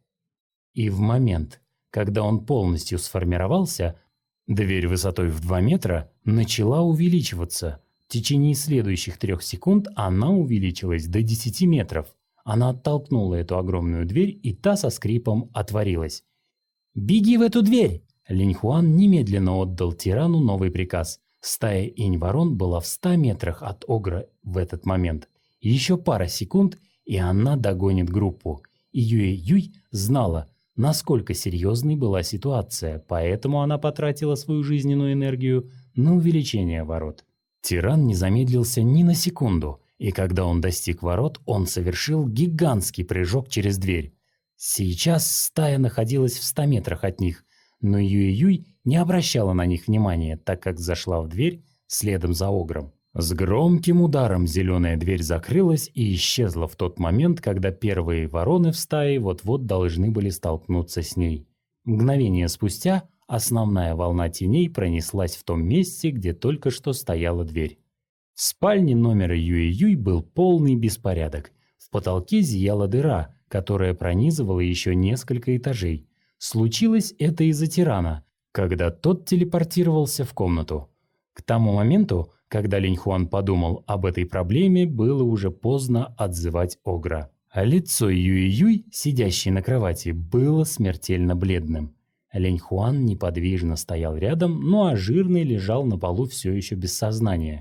И в момент, когда он полностью сформировался, дверь высотой в два метра начала увеличиваться. В течение следующих трех секунд она увеличилась до десяти метров. Она оттолкнула эту огромную дверь, и та со скрипом отворилась. «Беги в эту дверь!» Линьхуан немедленно отдал тирану новый приказ. Стая инь-ворон была в ста метрах от огра в этот момент. Еще пара секунд, и она догонит группу. И Юй-Юй знала, насколько серьезной была ситуация, поэтому она потратила свою жизненную энергию на увеличение ворот. Тиран не замедлился ни на секунду, и когда он достиг ворот, он совершил гигантский прыжок через дверь. Сейчас стая находилась в ста метрах от них, но Юй-Юй не обращала на них внимания, так как зашла в дверь следом за огром. С громким ударом зеленая дверь закрылась и исчезла в тот момент, когда первые вороны в стае вот-вот должны были столкнуться с ней. Мгновение спустя основная волна теней пронеслась в том месте, где только что стояла дверь. В спальне номера Юй-Юй был полный беспорядок. В потолке зияла дыра, которая пронизывала еще несколько этажей. Случилось это из-за тирана, когда тот телепортировался в комнату. К тому моменту, когда Линьхуан подумал об этой проблеме, было уже поздно отзывать огра. А лицо Юй-Юй, сидящей на кровати, было смертельно бледным. Линьхуан неподвижно стоял рядом, ну а жирный лежал на полу все еще без сознания.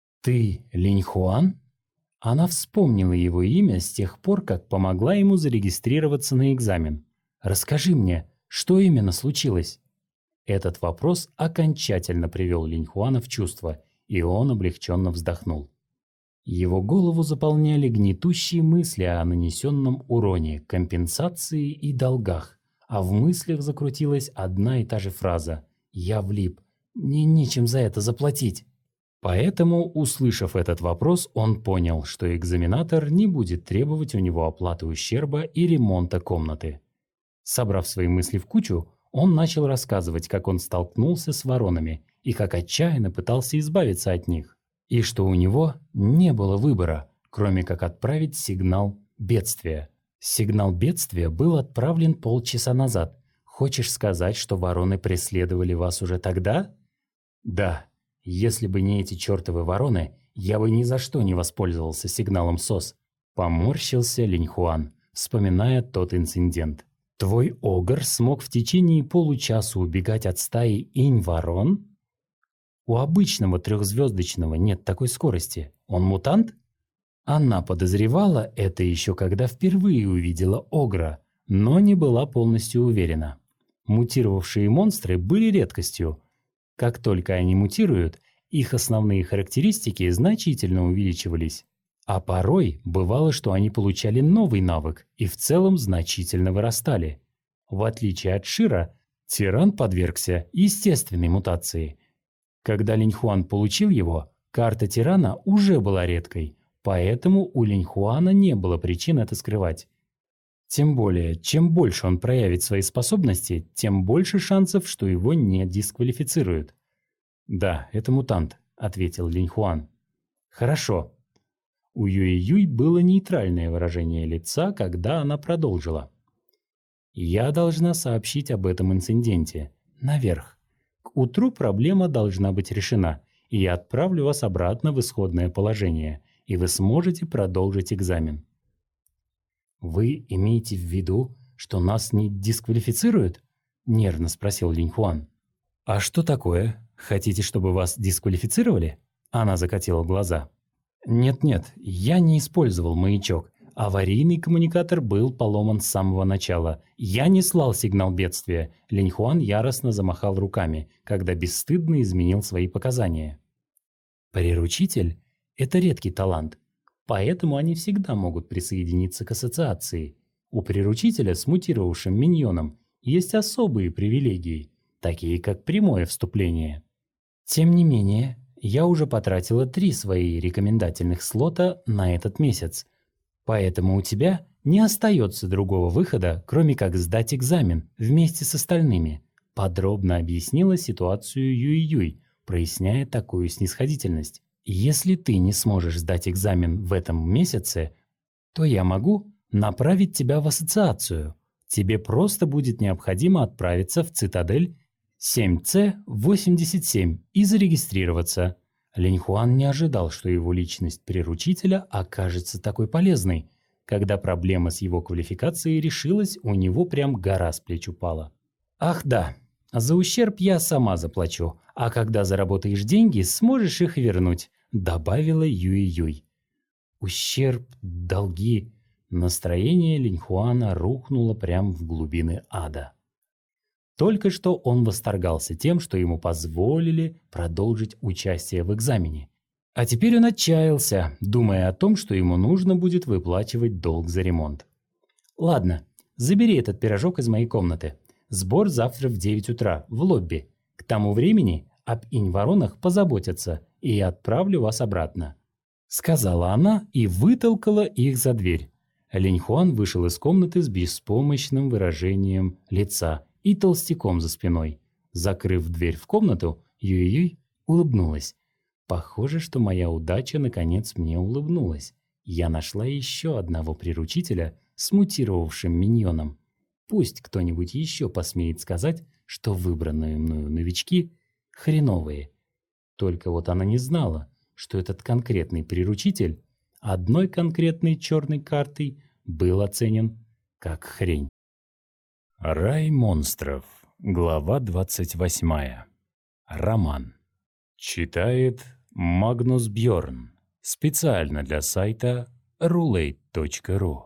«Ты Линьхуан?» Она вспомнила его имя с тех пор, как помогла ему зарегистрироваться на экзамен. «Расскажи мне, что именно случилось?» Этот вопрос окончательно привел Линьхуана в чувство, и он облегченно вздохнул. Его голову заполняли гнетущие мысли о нанесенном уроне, компенсации и долгах, а в мыслях закрутилась одна и та же фраза «Я влип, мне нечем за это заплатить». Поэтому, услышав этот вопрос, он понял, что экзаменатор не будет требовать у него оплаты ущерба и ремонта комнаты. Собрав свои мысли в кучу, он начал рассказывать, как он столкнулся с воронами и как отчаянно пытался избавиться от них, и что у него не было выбора, кроме как отправить сигнал бедствия. Сигнал бедствия был отправлен полчаса назад. Хочешь сказать, что вороны преследовали вас уже тогда? Да. Если бы не эти чертовы вороны, я бы ни за что не воспользовался сигналом СОС. Поморщился Линьхуан, вспоминая тот инцидент. «Твой огр смог в течение получаса убегать от стаи инь-ворон? У обычного трехзвездочного нет такой скорости. Он мутант?» Она подозревала это еще когда впервые увидела огра, но не была полностью уверена. Мутировавшие монстры были редкостью. Как только они мутируют, их основные характеристики значительно увеличивались. А порой бывало, что они получали новый навык и в целом значительно вырастали. В отличие от Шира, тиран подвергся естественной мутации. Когда Линьхуан получил его, карта тирана уже была редкой, поэтому у Линьхуана не было причин это скрывать. Тем более, чем больше он проявит свои способности, тем больше шансов, что его не дисквалифицируют. «Да, это мутант», — ответил Линьхуан. «Хорошо». У Юй-Юй было нейтральное выражение лица, когда она продолжила. «Я должна сообщить об этом инциденте. Наверх. К утру проблема должна быть решена, и я отправлю вас обратно в исходное положение, и вы сможете продолжить экзамен». «Вы имеете в виду, что нас не дисквалифицируют?» – нервно спросил Линьхуан. «А что такое? Хотите, чтобы вас дисквалифицировали?» Она закатила глаза. «Нет-нет, я не использовал маячок. Аварийный коммуникатор был поломан с самого начала. Я не слал сигнал бедствия». Линьхуан яростно замахал руками, когда бесстыдно изменил свои показания. «Приручитель – это редкий талант. Поэтому они всегда могут присоединиться к ассоциации. У приручителя с мутировавшим миньоном есть особые привилегии, такие как прямое вступление. Тем не менее, я уже потратила три свои рекомендательных слота на этот месяц, поэтому у тебя не остается другого выхода, кроме как сдать экзамен вместе с остальными», подробно объяснила ситуацию Юй-Юй, проясняя такую снисходительность. «Если ты не сможешь сдать экзамен в этом месяце, то я могу направить тебя в ассоциацию. Тебе просто будет необходимо отправиться в цитадель семь С восемьдесят семь и зарегистрироваться». Линьхуан не ожидал, что его личность приручителя окажется такой полезной. Когда проблема с его квалификацией решилась, у него прям гора с плеч упала. «Ах да, за ущерб я сама заплачу, а когда заработаешь деньги, сможешь их вернуть», добавила Юй-Юй. Ущерб, долги. Настроение Линьхуана рухнуло прямо в глубины ада. Только что он восторгался тем, что ему позволили продолжить участие в экзамене. А теперь он отчаялся, думая о том, что ему нужно будет выплачивать долг за ремонт. «Ладно, забери этот пирожок из моей комнаты. Сбор завтра в девять утра в лобби. К тому времени об инь-воронах позаботятся, и я отправлю вас обратно», — сказала она и вытолкала их за дверь. Линьхуан вышел из комнаты с беспомощным выражением лица и толстяком за спиной. Закрыв дверь в комнату, Юй-Юй улыбнулась. «Похоже, что моя удача наконец мне улыбнулась. Я нашла еще одного приручителя с мутировавшим миньоном. Пусть кто-нибудь еще посмеет сказать, что выбранные мною новички хреновые». Только вот она не знала, что этот конкретный приручитель одной конкретной черной картой был оценен как хрень. Рай монстров. Глава двадцать восьмая. Роман. Читает Магнус Бьорн. Специально для сайта рулейт точка ру.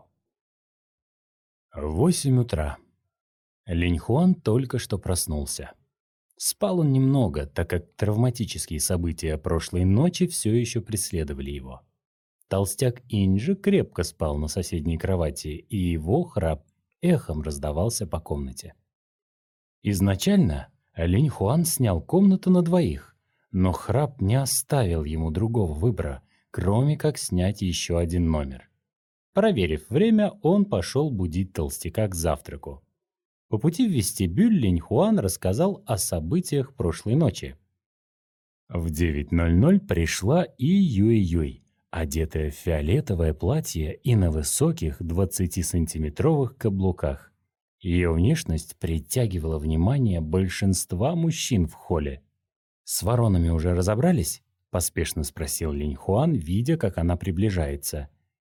Восемь утра. Линьхуан только что проснулся. Спал он немного, так как травматические события прошлой ночи все еще преследовали его. Толстяк Инджи крепко спал на соседней кровати, и его храп эхом раздавался по комнате. Изначально Линьхуан снял комнату на двоих, но храп не оставил ему другого выбора, кроме как снять еще один номер. Проверив время, он пошел будить толстяка к завтраку. По пути в вестибюль Линьхуан рассказал о событиях прошлой ночи. В девять ноль ноль пришла и Юй-Юй, одетая в фиолетовое платье и на высоких двадцатисантиметровых каблуках. Ее внешность притягивала внимание большинства мужчин в холле. «С воронами уже разобрались?» – поспешно спросил Линьхуан, видя, как она приближается.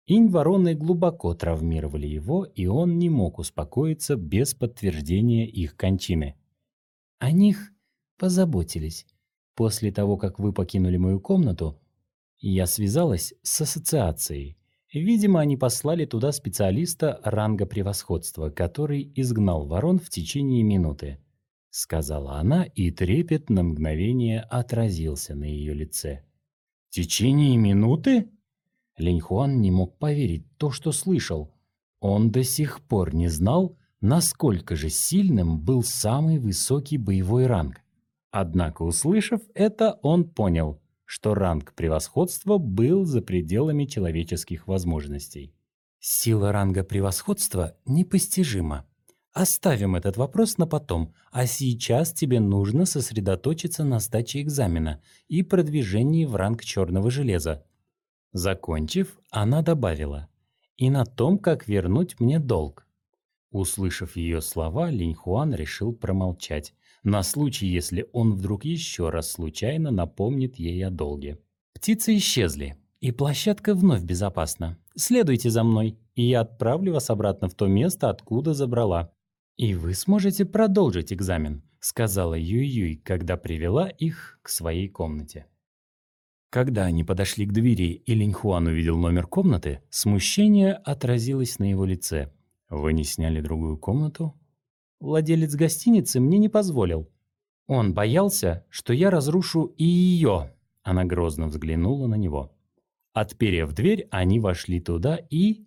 Инь-вороны глубоко травмировали его, и он не мог успокоиться без подтверждения их кончины. О них позаботились. После того, как вы покинули мою комнату, я связалась с ассоциацией. Видимо, они послали туда специалиста ранга превосходства, который изгнал ворон в течение минуты, сказала она, и трепет на мгновение отразился на ее лице. В течение минуты? Линьхуан не мог поверить в то, что слышал. Он до сих пор не знал, насколько же сильным был самый высокий боевой ранг. Однако, услышав это, он понял, что ранг превосходства был за пределами человеческих возможностей. Сила ранга превосходства непостижима. Оставим этот вопрос на потом, а сейчас тебе нужно сосредоточиться на сдаче экзамена и продвижении в ранг черного железа. Закончив, она добавила: «И на том, как вернуть мне долг». Услышав ее слова, Линьхуан решил промолчать, на случай, если он вдруг еще раз случайно напомнит ей о долге. Птицы исчезли, и площадка вновь безопасна. Следуйте за мной, и я отправлю вас обратно в то место, откуда забрала. И вы сможете продолжить экзамен, сказала Юй-Юй, когда привела их к своей комнате. Когда они подошли к двери, и Линьхуан увидел номер комнаты, смущение отразилось на его лице. «Вы не сняли другую комнату?» «Владелец гостиницы мне не позволил. Он боялся, что я разрушу и ее». Она грозно взглянула на него. Отперев дверь, они вошли туда и...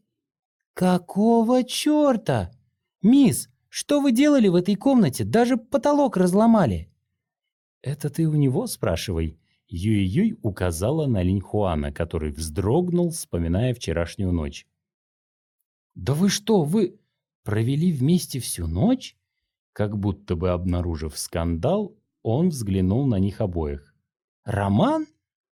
«Какого черта? Мисс, что вы делали в этой комнате? Даже потолок разломали». «Это ты у него спрашивай». Юй-Юй указала на Линьхуана, который вздрогнул, вспоминая вчерашнюю ночь. «Да вы что, вы провели вместе всю ночь?» Как будто бы обнаружив скандал, он взглянул на них обоих. «Роман?»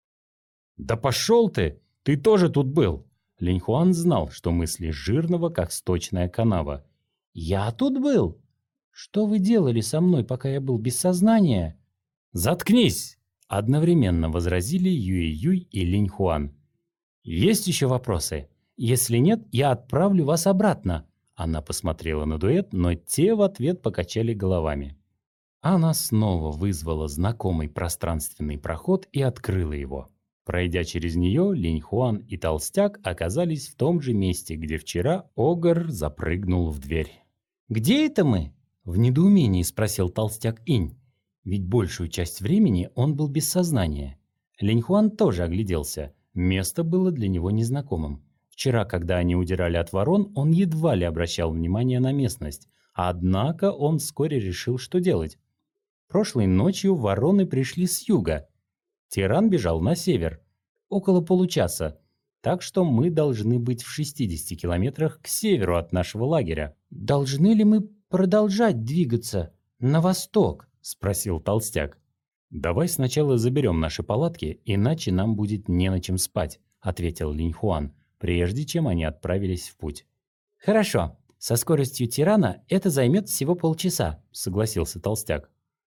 «Да пошел ты! Ты тоже тут был!» Линьхуан знал, что мысли Жирного как сточная канава. «Я тут был? Что вы делали со мной, пока я был без сознания?» «Заткнись!» Одновременно возразили Юй-Юй и Линьхуан. «Есть еще вопросы? Если нет, я отправлю вас обратно». Она посмотрела на дуэт, но те в ответ покачали головами. Она снова вызвала знакомый пространственный проход и открыла его. Пройдя через нее, Линьхуан и Толстяк оказались в том же месте, где вчера Огр запрыгнул в дверь. «Где это мы?» – в недоумении спросил Толстяк Инь. Ведь большую часть времени он был без сознания. Линьхуан тоже огляделся. Место было для него незнакомым. Вчера, когда они удирали от ворон, он едва ли обращал внимание на местность. Однако он вскоре решил, что делать. Прошлой ночью вороны пришли с юга. Тиран бежал на север. Около получаса. Так что мы должны быть в шестидесяти километрах к северу от нашего лагеря. «Должны ли мы продолжать двигаться на восток?» – спросил Толстяк. «Давай сначала заберем наши палатки, иначе нам будет не на чем спать», – ответил Линьхуан, прежде чем они отправились в путь. «Хорошо, со скоростью тирана это займет всего полчаса», – согласился Толстяк.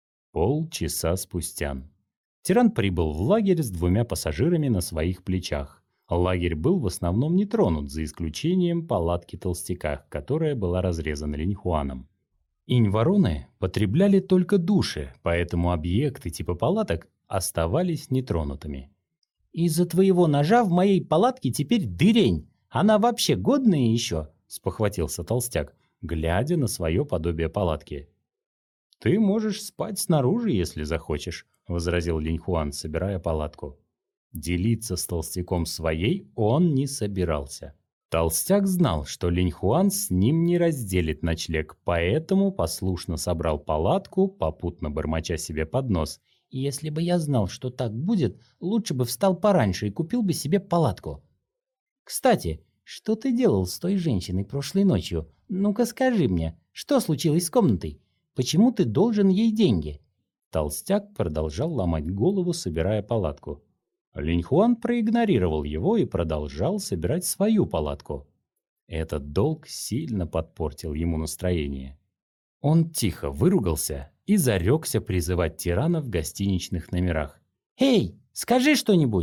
Полчаса спустя. Тиран прибыл в лагерь с двумя пассажирами на своих плечах. Лагерь был в основном не тронут, за исключением палатки Толстяка, которая была разрезана Линьхуаном. Инь-вороны потребляли только души, поэтому объекты типа палаток оставались нетронутыми. «Из-за твоего ножа в моей палатке теперь дырень. Она вообще годная еще?» – спохватился Толстяк, глядя на свое подобие палатки. «Ты можешь спать снаружи, если захочешь», – возразил Линьхуан, собирая палатку. Делиться с Толстяком своей он не собирался. Толстяк знал, что Линьхуан с ним не разделит ночлег, поэтому послушно собрал палатку, попутно бормоча себе под нос. «Если бы я знал, что так будет, лучше бы встал пораньше и купил бы себе палатку». «Кстати, что ты делал с той женщиной прошлой ночью? Ну-ка скажи мне, что случилось с комнатой? Почему ты должен ей деньги?» Толстяк продолжал ломать голову, собирая палатку. Линьхуан проигнорировал его и продолжал собирать свою палатку. Этот долг сильно подпортил ему настроение. Он тихо выругался и зарекся призывать тирана в гостиничных номерах. «Эй, скажи что-нибудь!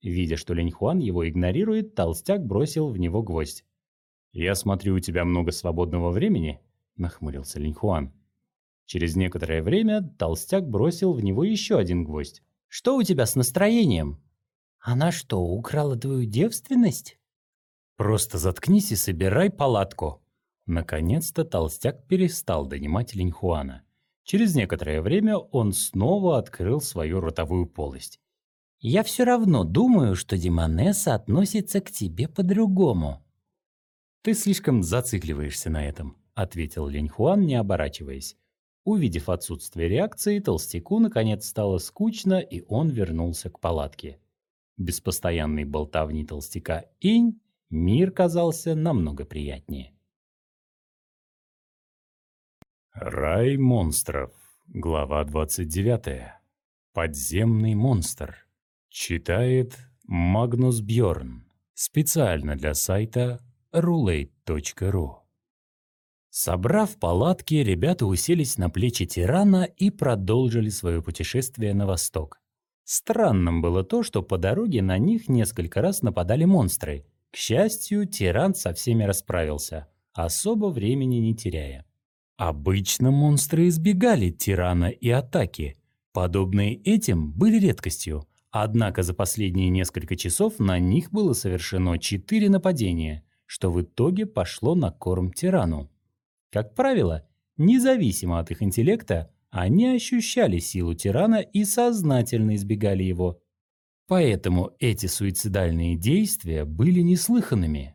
Видя, что Линьхуан его игнорирует, толстяк бросил в него гвоздь. «Я смотрю, у тебя много свободного времени?» – нахмурился Линьхуан. Через некоторое время толстяк бросил в него еще один гвоздь. «Что у тебя с настроением?» «Она что, украла твою девственность?» «Просто заткнись и собирай палатку». Наконец-то толстяк перестал донимать Линьхуана. Через некоторое время он снова открыл свою ротовую полость. «Я все равно думаю, что Демонесса относится к тебе по-другому». «Ты слишком зацикливаешься на этом», — ответил Линьхуан, не оборачиваясь. Увидев отсутствие реакции, толстяку наконец стало скучно, и он вернулся к палатке. Без постоянной болтовни толстяка Инь мир казался намного приятнее. Рай монстров. Глава двадцать девятая. Подземный монстр. Читает Магнус Бьорн. Специально для сайта рулейт точка ру. Собрав палатки, ребята уселись на плечи тирана и продолжили свое путешествие на восток. Странным было то, что по дороге на них несколько раз нападали монстры. К счастью, тиран со всеми расправился, особо времени не теряя. Обычно монстры избегали тирана и атаки. Подобные этим были редкостью. Однако за последние несколько часов на них было совершено четыре нападения, что в итоге пошло на корм тирану. Как правило, независимо от их интеллекта, они ощущали силу тирана и сознательно избегали его. Поэтому эти суицидальные действия были неслыханными.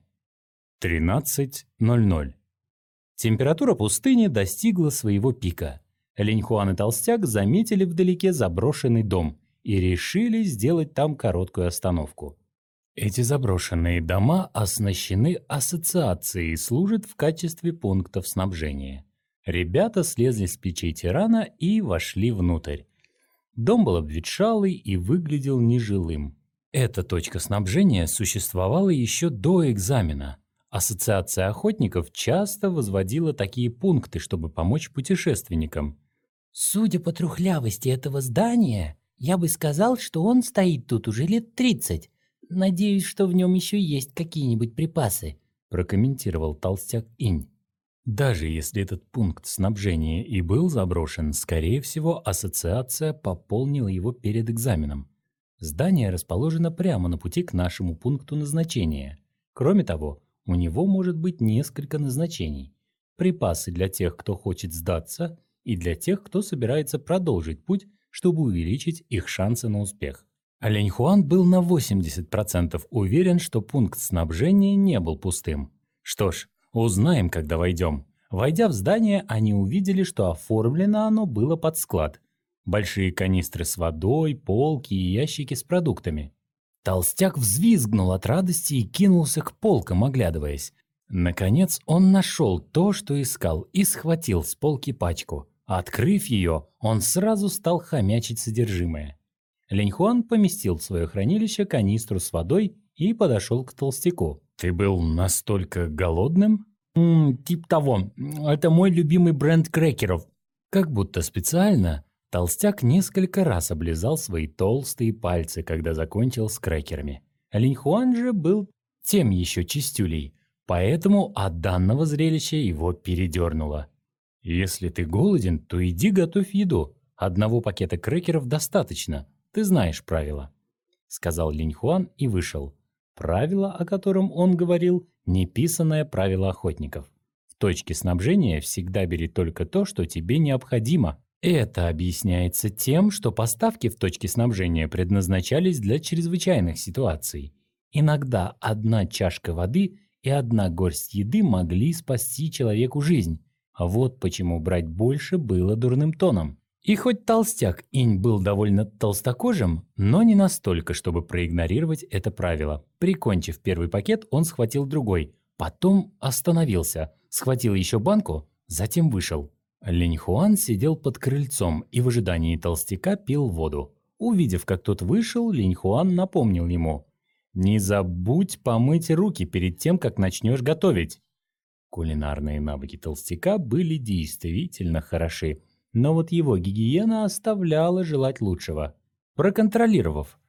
тринадцать ноль ноль. Температура пустыни достигла своего пика. Линьхуан и толстяк заметили вдалеке заброшенный дом и решили сделать там короткую остановку. Эти заброшенные дома оснащены ассоциацией и служат в качестве пунктов снабжения. Ребята слезли с печей тирана и вошли внутрь. Дом был обветшалый и выглядел нежилым. Эта точка снабжения существовала еще до экзамена. Ассоциация охотников часто возводила такие пункты, чтобы помочь путешественникам. «Судя по трухлявости этого здания, я бы сказал, что он стоит тут уже лет тридцать. Надеюсь, что в нем еще есть какие-нибудь припасы», – прокомментировал толстяк Инь. Даже если этот пункт снабжения и был заброшен, скорее всего, ассоциация пополнила его перед экзаменом. Здание расположено прямо на пути к нашему пункту назначения. Кроме того, у него может быть несколько назначений. Припасы для тех, кто хочет сдаться, и для тех, кто собирается продолжить путь, чтобы увеличить их шансы на успех. Линьхуан был на восемьдесят процентов уверен, что пункт снабжения не был пустым. Что ж, узнаем, когда войдем. Войдя в здание, они увидели, что оформлено оно было под склад. Большие канистры с водой, полки и ящики с продуктами. Толстяк взвизгнул от радости и кинулся к полкам, оглядываясь. Наконец он нашел то, что искал, и схватил с полки пачку. Открыв ее, он сразу стал хомячить содержимое. Линьхуан поместил в свое хранилище канистру с водой и подошел к толстяку. «Ты был настолько голодным?» «Ммм, тип того. Это мой любимый бренд крекеров». Как будто специально, толстяк несколько раз облизал свои толстые пальцы, когда закончил с крекерами. Линьхуан же был тем еще чистюлей, поэтому от данного зрелища его передернуло. «Если ты голоден, то иди готовь еду. Одного пакета крекеров достаточно. Ты знаешь правила», — сказал Линьхуан и вышел. Правило, о котором он говорил, неписанное правило охотников. В точке снабжения всегда бери только то, что тебе необходимо. Это объясняется тем, что поставки в точке снабжения предназначались для чрезвычайных ситуаций. Иногда одна чашка воды и одна горсть еды могли спасти человеку жизнь. А вот почему брать больше было дурным тоном. И хоть толстяк Инь был довольно толстокожим, но не настолько, чтобы проигнорировать это правило. Прикончив первый пакет, он схватил другой, потом остановился, схватил еще банку, затем вышел. Линьхуан сидел под крыльцом и в ожидании толстяка пил воду. Увидев, как тот вышел, Линьхуан напомнил ему: «Не забудь помыть руки перед тем, как начнешь готовить». Кулинарные навыки толстяка были действительно хороши. Но вот его гигиена оставляла желать лучшего. Проконтролировав,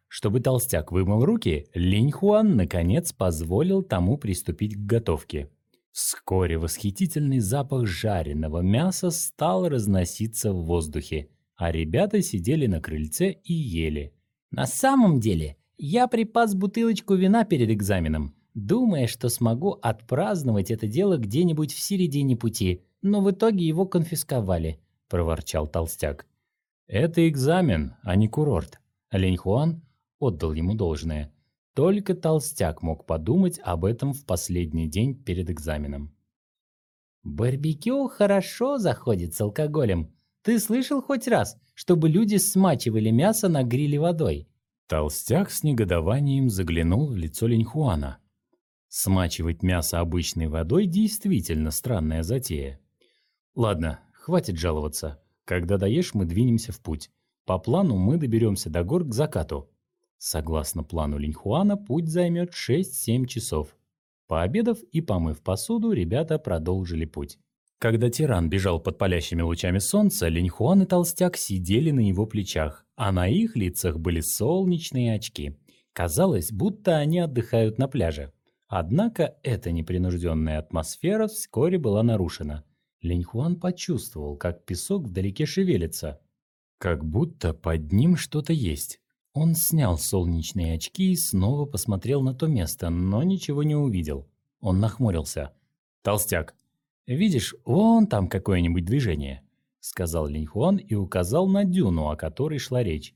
чтобы толстяк вымыл руки, Линь-Хуан наконец позволил тому приступить к готовке. Вскоре восхитительный запах жареного мяса стал разноситься в воздухе, а ребята сидели на крыльце и ели. «На самом деле, я припас бутылочку вина перед экзаменом, думая, что смогу отпраздновать это дело где-нибудь в середине пути, но в итоге его конфисковали», – проворчал толстяк. «Это экзамен, а не курорт». Линь-Хуан отдал ему должное. Только толстяк мог подумать об этом в последний день перед экзаменом. «Барбекю хорошо заходит с алкоголем. Ты слышал хоть раз, чтобы люди смачивали мясо на гриле водой?» Толстяк с негодованием заглянул в лицо Линь-Хуана. Смачивать мясо обычной водой действительно странная затея. «Ладно, хватит жаловаться. Когда доешь, мы двинемся в путь. По плану мы доберемся до гор к закату». Согласно плану Линь-Хуана, путь займет шесть-семь часов. Пообедав и помыв посуду, ребята продолжили путь. Когда тиран бежал под палящими лучами солнца, Линь-Хуан и толстяк сидели на его плечах, а на их лицах были солнечные очки. Казалось, будто они отдыхают на пляже. Однако эта непринужденная атмосфера вскоре была нарушена. Линь-Хуан почувствовал, как песок вдалеке шевелится. Как будто под ним что-то есть. Он снял солнечные очки и снова посмотрел на то место, но ничего не увидел. Он нахмурился. «Толстяк, видишь, вон там какое-нибудь движение», — сказал Линь-Хуан и указал на дюну, о которой шла речь.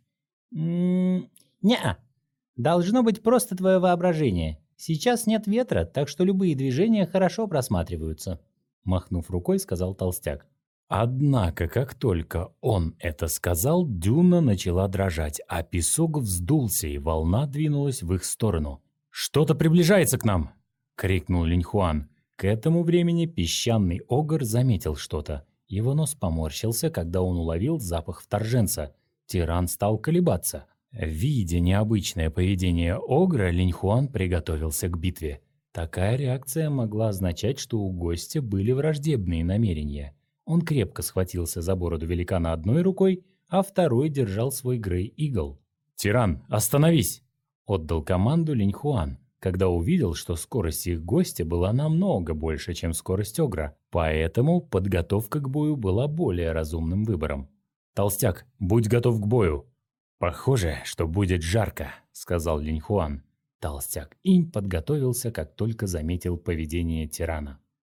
«М-м, не-а. Должно быть просто твое воображение. Сейчас нет ветра, так что любые движения хорошо просматриваются», — махнув рукой, сказал толстяк. Однако, как только он это сказал, дюна начала дрожать, а песок вздулся, и волна двинулась в их сторону. «Что-то приближается к нам!» — крикнул Линь-Хуан. К этому времени песчаный огр заметил что-то. Его нос поморщился, когда он уловил запах вторженца. Тиран стал колебаться. Видя необычное поведение огра, Линь-Хуан приготовился к битве. Такая реакция могла означать, что у гостя были враждебные намерения. Он крепко схватился за бороду великана одной рукой, а второй держал свой Грей-Игл. «Тиран, остановись!» – отдал команду Линь-Хуан, когда увидел, что скорость их гостя была намного больше, чем скорость огра, поэтому подготовка к бою была более разумным выбором. «Толстяк, будь готов к бою!» «Похоже, что будет жарко», – сказал Линь-Хуан. Толстяк Инь подготовился, как только заметил поведение тирана.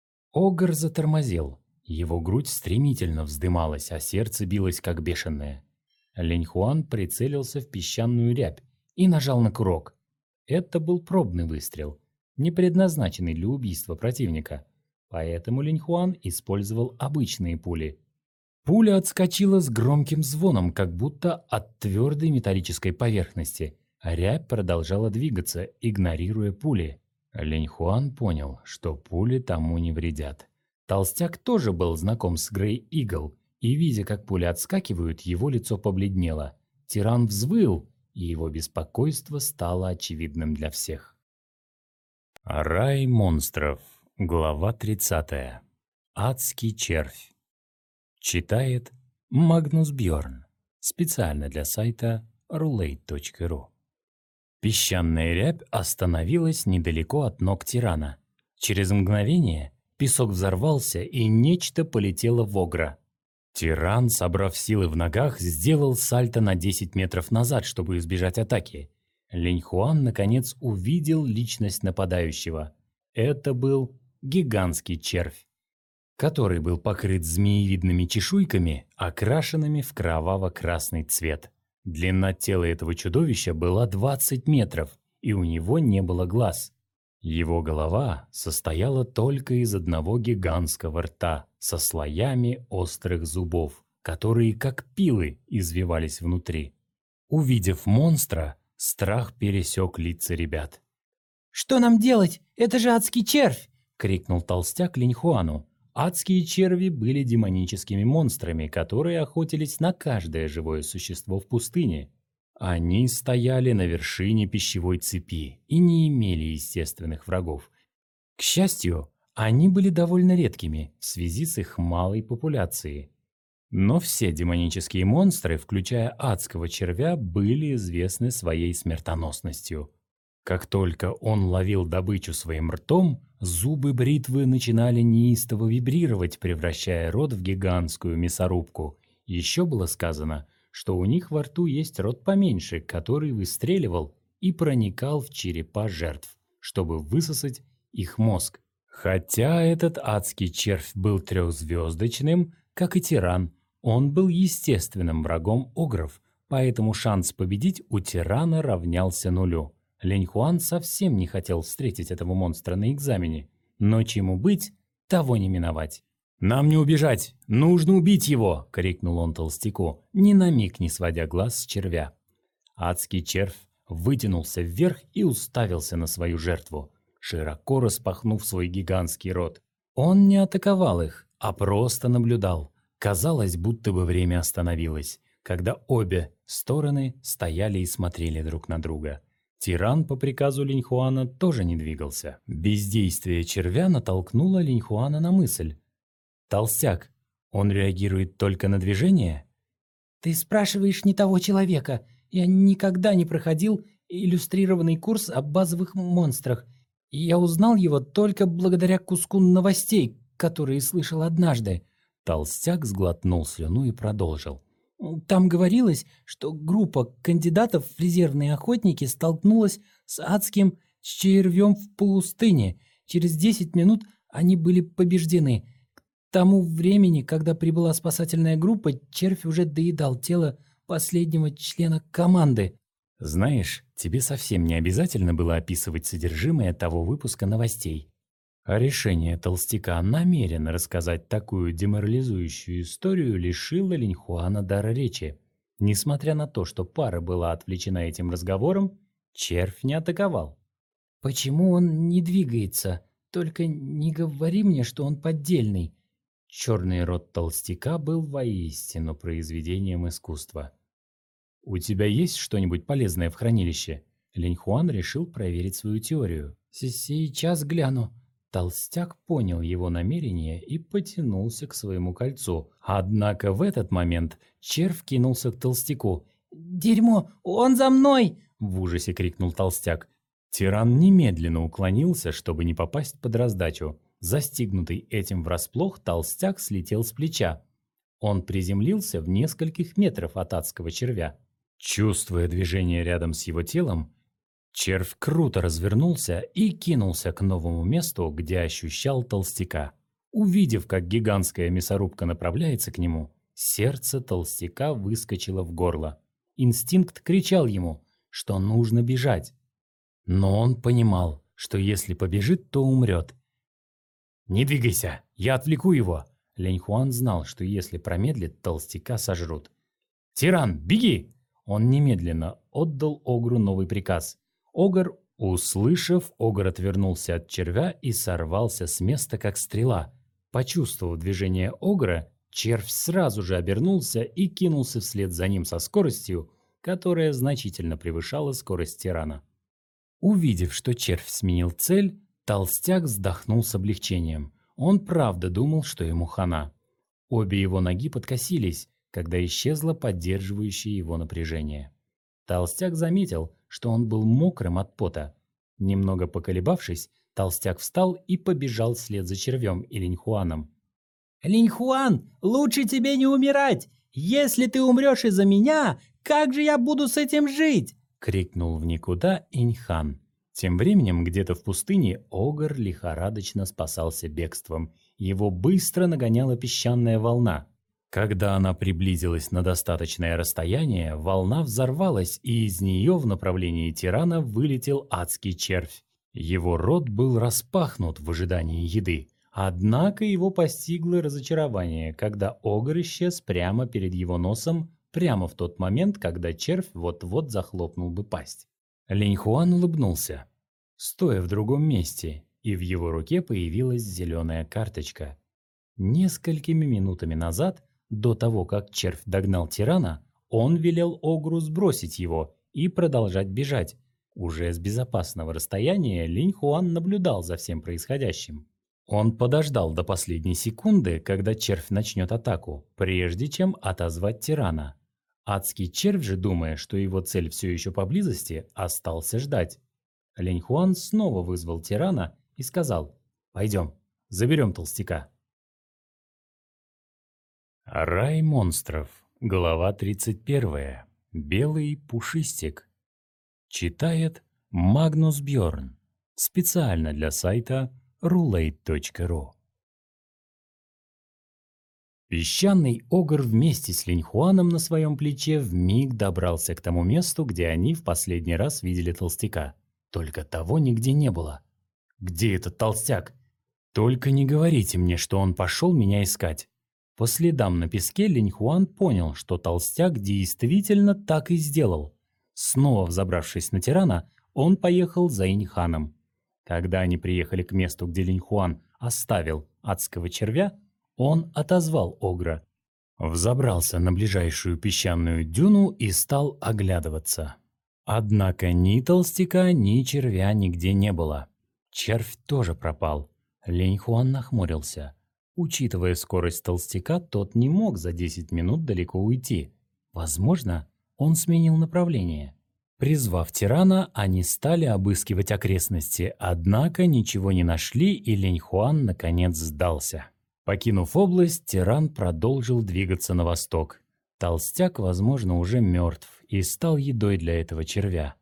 Огр затормозил. Его грудь стремительно вздымалась, а сердце билось как бешеное. Линь-Хуан прицелился в песчаную рябь и нажал на курок. Это был пробный выстрел, не предназначенный для убийства противника, поэтому Линь-Хуан использовал обычные пули. Пуля отскочила с громким звоном, как будто от твердой металлической поверхности, а рябь продолжала двигаться, игнорируя пули. Линь-Хуан понял, что пули тому не вредят. Толстяк тоже был знаком с Грей-Игл, и, видя, как пули отскакивают, его лицо побледнело. Тиран взвыл, и его беспокойство стало очевидным для всех. Рай монстров. Глава тридцатая. Адский червь. Читает Магнус Бьорн. Специально для сайта рулейт точка ру. Песчаная рябь остановилась недалеко от ног тирана. Через мгновение песок взорвался, и нечто полетело в огра. Тиран, собрав силы в ногах, сделал сальто на десять метров назад, чтобы избежать атаки. Линь-Хуан, наконец, увидел личность нападающего. Это был гигантский червь, который был покрыт змеевидными чешуйками, окрашенными в кроваво-красный цвет. Длина тела этого чудовища была двадцать метров, и у него не было глаз. Его голова состояла только из одного гигантского рта со слоями острых зубов, которые как пилы извивались внутри. Увидев монстра, страх пересек лица ребят. «Что нам делать? Это же адский червь!» — крикнул толстяк Линь-Хуану. Адские черви были демоническими монстрами, которые охотились на каждое живое существо в пустыне. Они стояли на вершине пищевой цепи и не имели естественных врагов. К счастью, они были довольно редкими в связи с их малой популяцией. Но все демонические монстры, включая адского червя, были известны своей смертоносностью. Как только он ловил добычу своим ртом, зубы бритвы начинали неистово вибрировать, превращая рот в гигантскую мясорубку. Еще было сказано, что у них во рту есть рот поменьше, который выстреливал и проникал в черепа жертв, чтобы высосать их мозг. Хотя этот адский червь был трехзвездочным, как и тиран, он был естественным врагом огров, поэтому шанс победить у тирана равнялся нулю. Линьхуан совсем не хотел встретить этого монстра на экзамене, но чему быть, того не миновать. «Нам не убежать! Нужно убить его!» — крикнул он толстяку, ни на миг не сводя глаз с червя. Адский червь вытянулся вверх и уставился на свою жертву, широко распахнув свой гигантский рот. Он не атаковал их, а просто наблюдал. Казалось, будто бы время остановилось, когда обе стороны стояли и смотрели друг на друга. Тиран по приказу Линьхуана тоже не двигался. Бездействие червя натолкнуло Линьхуана на мысль. «Толстяк, он реагирует только на движение?» «Ты спрашиваешь не того человека. Я никогда не проходил иллюстрированный курс о базовых монстрах. И я узнал его только благодаря куску новостей, которые слышал однажды». Толстяк сглотнул слюну и продолжил. «Там говорилось, что группа кандидатов в резервные охотники столкнулась с адским червем в пустыне. Через десять минут они были побеждены. К тому времени, когда прибыла спасательная группа, червь уже доедал тело последнего члена команды». «Знаешь, тебе совсем не обязательно было описывать содержимое того выпуска новостей». А решение толстяка намеренно рассказать такую деморализующую историю лишило Линьхуана дара речи. Несмотря на то, что пара была отвлечена этим разговором, червь не атаковал. «Почему он не двигается? Только не говори мне, что он поддельный». Черный рот толстяка был воистину произведением искусства. «У тебя есть что-нибудь полезное в хранилище?» Линьхуан решил проверить свою теорию. «Сейчас гляну». Толстяк понял его намерение и потянулся к своему кольцу. Однако в этот момент червь кинулся к толстяку. «Дерьмо! Он за мной!» – в ужасе крикнул толстяк. Тиран немедленно уклонился, чтобы не попасть под раздачу. Застигнутый этим врасплох, толстяк слетел с плеча. Он приземлился в нескольких метрах от адского червя. Чувствуя движение рядом с его телом, червь круто развернулся и кинулся к новому месту, где ощущал толстяка. Увидев, как гигантская мясорубка направляется к нему, сердце толстяка выскочило в горло. Инстинкт кричал ему, что нужно бежать. Но он понимал, что если побежит, то умрет. «Не двигайся, я отвлеку его!» Линьхуан знал, что если промедлит, толстяка сожрут. «Тиран, беги!» Он немедленно отдал Огру новый приказ. Огр, услышав, Огр отвернулся от червя и сорвался с места, как стрела. Почувствовав движение Огра, червь сразу же обернулся и кинулся вслед за ним со скоростью, которая значительно превышала скорость тирана. Увидев, что червь сменил цель, толстяк вздохнул с облегчением. Он правда думал, что ему хана. Обе его ноги подкосились, когда исчезло поддерживающее его напряжение. Толстяк заметил, что он был мокрым от пота. Немного поколебавшись, толстяк встал и побежал вслед за червем и Линьхуаном. «Линьхуан, лучше тебе не умирать! Если ты умрешь из-за меня, как же я буду с этим жить?» — крикнул в никуда Иньхан. Тем временем где-то в пустыне Огр лихорадочно спасался бегством. Его быстро нагоняла песчаная волна. Когда она приблизилась на достаточное расстояние, волна взорвалась, и из нее в направлении тирана вылетел адский червь. Его рот был распахнут в ожидании еды. Однако его постигло разочарование, когда Огр исчез прямо перед его носом, прямо в тот момент, когда червь вот-вот захлопнул бы пасть. Линьхуан улыбнулся, стоя в другом месте, и в его руке появилась зеленая карточка. Несколькими минутами назад, до того, как червь догнал тирана, он велел Огру сбросить его и продолжать бежать. Уже с безопасного расстояния Линьхуан наблюдал за всем происходящим. Он подождал до последней секунды, когда червь начнет атаку, прежде чем отозвать тирана. Адский червь же, думая, что его цель все еще поблизости, остался ждать. Линьхуан снова вызвал тирана и сказал: «Пойдем, заберем толстяка». Рай монстров. Глава тридцать первая. Белый пушистик. Читает Магнус Бьорн. Специально для сайта рулейт точка ру. Песчаный огр вместе с Линьхуаном на своем плече вмиг добрался к тому месту, где они в последний раз видели толстяка. Только того нигде не было. «Где этот толстяк? Только не говорите мне, что он пошел меня искать». По следам на песке Линьхуан понял, что толстяк действительно так и сделал. Снова взобравшись на тирана, он поехал за Иньханом. Когда они приехали к месту, где Линьхуан оставил адского червя, он отозвал огра, взобрался на ближайшую песчаную дюну и стал оглядываться. Однако ни толстяка, ни червя нигде не было. Червь тоже пропал. Линьхуан нахмурился. Учитывая скорость толстяка, тот не мог за десять минут далеко уйти. Возможно, он сменил направление. Призвав тирана, они стали обыскивать окрестности, однако ничего не нашли, и Линьхуан наконец сдался. Покинув область, тиран продолжил двигаться на восток. Толстяк, возможно, уже мертв и стал едой для этого червя.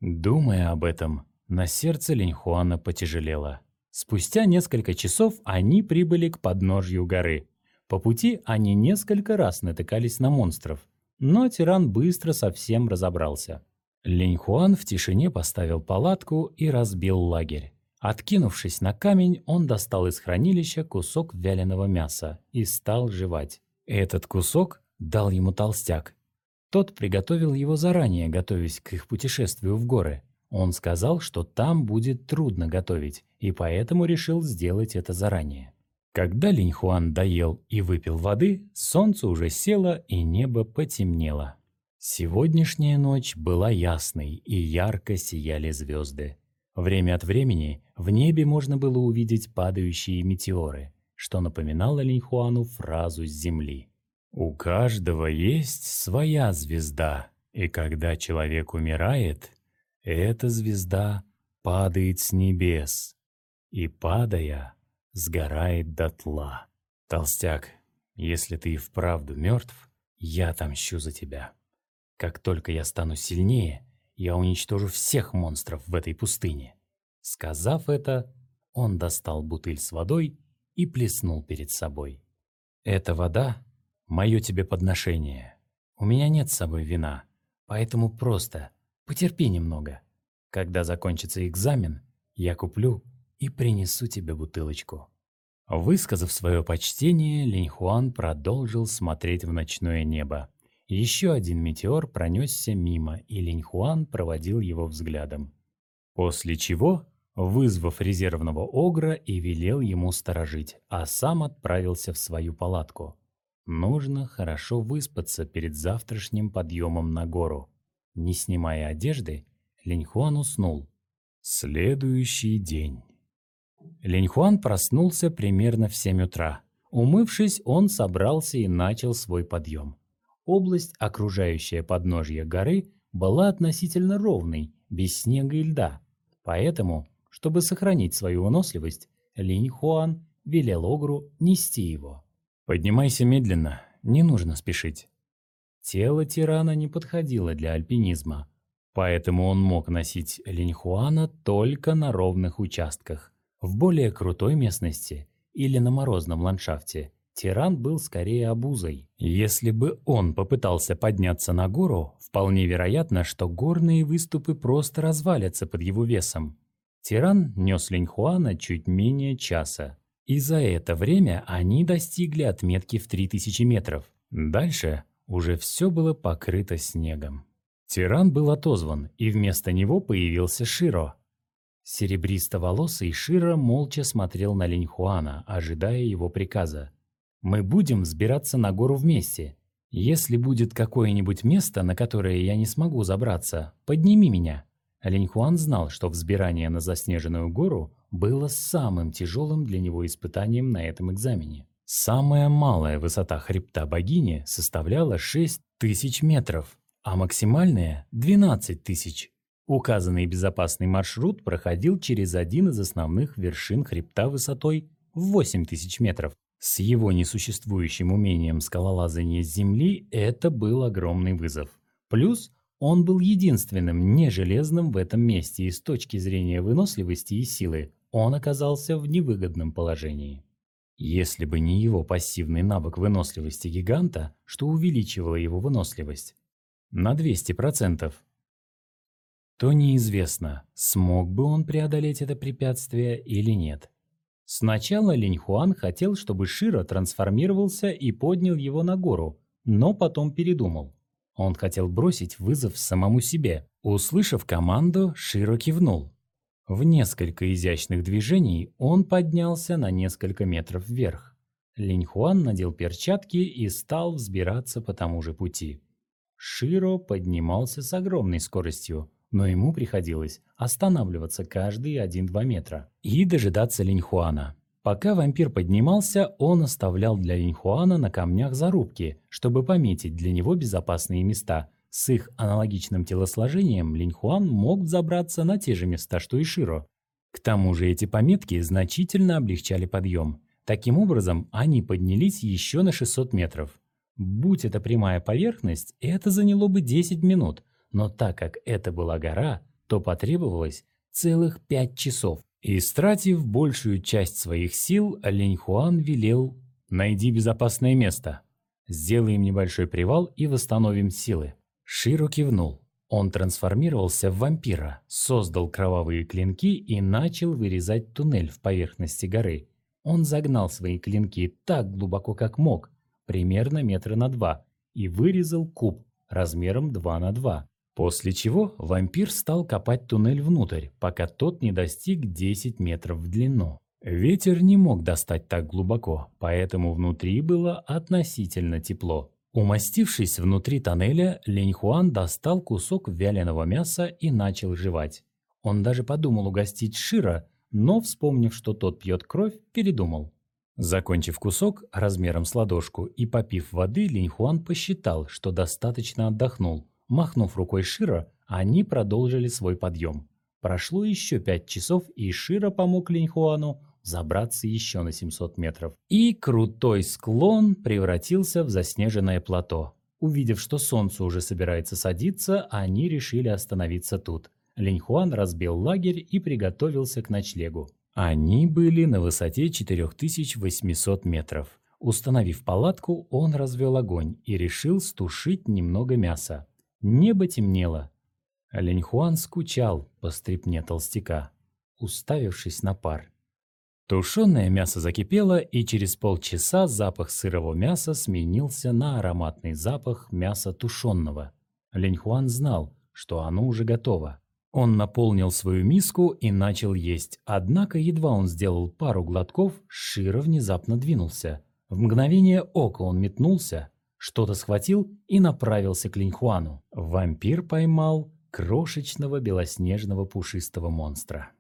Думая об этом, на сердце Линьхуана потяжелело. Спустя несколько часов они прибыли к подножью горы. По пути они несколько раз натыкались на монстров, но тиран быстро совсем разобрался. Линьхуан в тишине поставил палатку и разбил лагерь. Откинувшись на камень, он достал из хранилища кусок вяленого мяса и стал жевать. Этот кусок дал ему толстяк. Тот приготовил его заранее, готовясь к их путешествию в горы. Он сказал, что там будет трудно готовить, и поэтому решил сделать это заранее. Когда Линьхуан доел и выпил воды, солнце уже село и небо потемнело. Сегодняшняя ночь была ясной, и ярко сияли звезды. Время от времени в небе можно было увидеть падающие метеоры, что напоминало Линьхуану фразу с земли. «У каждого есть своя звезда, и когда человек умирает, эта звезда падает с небес, и, падая, сгорает дотла. Толстяк, если ты и вправду мертв, я отомщу за тебя. Как только я стану сильнее, я уничтожу всех монстров в этой пустыне». Сказав это, он достал бутыль с водой и плеснул перед собой. «Эта вода — мое тебе подношение. У меня нет с собой вина, поэтому просто потерпи немного. Когда закончится экзамен, я куплю и принесу тебе бутылочку». Высказав свое почтение, Линьхуан продолжил смотреть в ночное небо. Еще один метеор пронесся мимо, и Линьхуан проводил его взглядом. После чего, вызвав резервного огра, и велел ему сторожить, а сам отправился в свою палатку. Нужно хорошо выспаться перед завтрашним подъемом на гору. Не снимая одежды, Линьхуан уснул. Следующий день. Линьхуан проснулся примерно в семь утра. Умывшись, он собрался и начал свой подъем. Область, окружающая подножье горы, была относительно ровной, без снега и льда. Поэтому, чтобы сохранить свою выносливость, Линьхуан велел огру нести его. «Поднимайся медленно, не нужно спешить». Тело тирана не подходило для альпинизма, поэтому он мог носить Линьхуана только на ровных участках. В более крутой местности или на морозном ландшафте тиран был скорее обузой. Если бы он попытался подняться на гору, вполне вероятно, что горные выступы просто развалятся под его весом. Тиран нес Линьхуана чуть менее часа, и за это время они достигли отметки в три тысячи метров. Дальше уже все было покрыто снегом. Тиран был отозван, и вместо него появился Широ. Серебристоволосый Широ молча смотрел на Линьхуана, ожидая его приказа. «Мы будем взбираться на гору вместе. Если будет какое-нибудь место, на которое я не смогу забраться, подними меня. Линьхуан знал, что взбирание на заснеженную гору было самым тяжелым для него испытанием на этом экзамене. Самая малая высота хребта богини составляла шесть тысяч метров, а максимальная – двенадцать тысяч. Указанный безопасный маршрут проходил через один из основных вершин хребта высотой в восемь тысяч метров. С его несуществующим умением скалолазания с земли это был огромный вызов. Плюс он был единственным нежелезным в этом месте, и с точки зрения выносливости и силы он оказался в невыгодном положении. Если бы не его пассивный навык выносливости гиганта, что увеличивало его выносливость на двести процентов, то неизвестно, смог бы он преодолеть это препятствие или нет. Сначала Линьхуан хотел, чтобы Широ трансформировался и поднял его на гору, но потом передумал. Он хотел бросить вызов самому себе. Услышав команду, Широ кивнул. В несколько изящных движений он поднялся на несколько метров вверх. Линьхуан надел перчатки и стал взбираться по тому же пути. Широ поднимался с огромной скоростью, но ему приходилось останавливаться каждые один-два метра и дожидаться Линьхуана. Пока вампир поднимался, он оставлял для Линьхуана на камнях зарубки, чтобы пометить для него безопасные места. С их аналогичным телосложением Линьхуан мог взобраться на те же места, что и Широ. К тому же эти пометки значительно облегчали подъем. Таким образом, они поднялись еще на шестьсот метров. Будь это прямая поверхность, это заняло бы десять минут, но так как это была гора, то потребовалось целых пять часов. Истратив большую часть своих сил, Линьхуан велел: «Найди безопасное место. Сделаем небольшой привал и восстановим силы». Широ кивнул. Он трансформировался в вампира, создал кровавые клинки и начал вырезать туннель в поверхности горы. Он загнал свои клинки так глубоко, как мог, примерно метра на два, и вырезал куб размером два на два. После чего вампир стал копать туннель внутрь, пока тот не достиг десять метров в длину. Ветер не мог достать так глубоко, поэтому внутри было относительно тепло. Умастившись внутри тоннеля, Линьхуан достал кусок вяленого мяса и начал жевать. Он даже подумал угостить Широ, но, вспомнив, что тот пьет кровь, передумал. Закончив кусок размером с ладошку и попив воды, Линьхуан посчитал, что достаточно отдохнул. Махнув рукой Широ, они продолжили свой подъем. Прошло еще пять часов, и Широ помог Линьхуану забраться еще на семьсот метров. И крутой склон превратился в заснеженное плато. Увидев, что солнце уже собирается садиться, они решили остановиться тут. Линьхуан разбил лагерь и приготовился к ночлегу. Они были на высоте четыре тысячи восемьсот метров. Установив палатку, он развел огонь и решил стушить немного мяса. Небо темнело. Линьхуан скучал по стрипне толстяка, уставившись на пар. Тушеное мясо закипело, и через полчаса запах сырого мяса сменился на ароматный запах мяса тушеного. Линьхуан знал, что оно уже готово. Он наполнил свою миску и начал есть, однако едва он сделал пару глотков, Широ внезапно двинулся. В мгновение ока он метнулся, что-то схватил и направился к Линьхуану. Вампир поймал крошечного белоснежного пушистого монстра.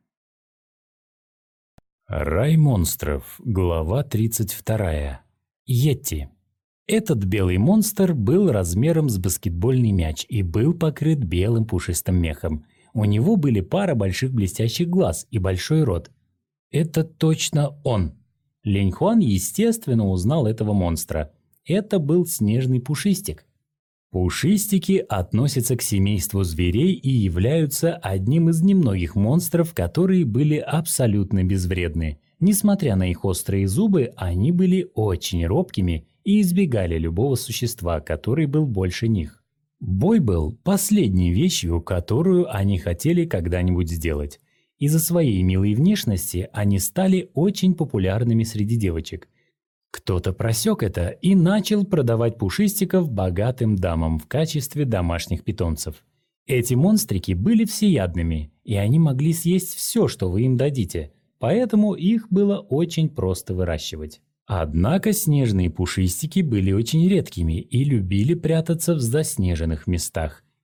Рай монстров. Глава тридцать вторая. Йети. Этот белый монстр был размером с баскетбольный мяч и был покрыт белым пушистым мехом. У него были пара больших блестящих глаз и большой рот. Это точно он. Линьхуан, естественно, узнал этого монстра. Это был снежный пушистик. Пушистики относятся к семейству зверей и являются одним из немногих монстров, которые были абсолютно безвредны. Несмотря на их острые зубы, они были очень робкими и избегали любого существа, который был больше них. Бой был последней вещью, которую они хотели когда-нибудь сделать. Из-за своей милой внешности они стали очень популярными среди девочек. Кто-то просек это и начал продавать пушистиков богатым дамам в качестве домашних питомцев. Эти монстрики были всеядными, и они могли съесть все, что вы им дадите, поэтому их было очень просто выращивать. Однако снежные пушистики были очень редкими и любили прятаться в заснеженных местах.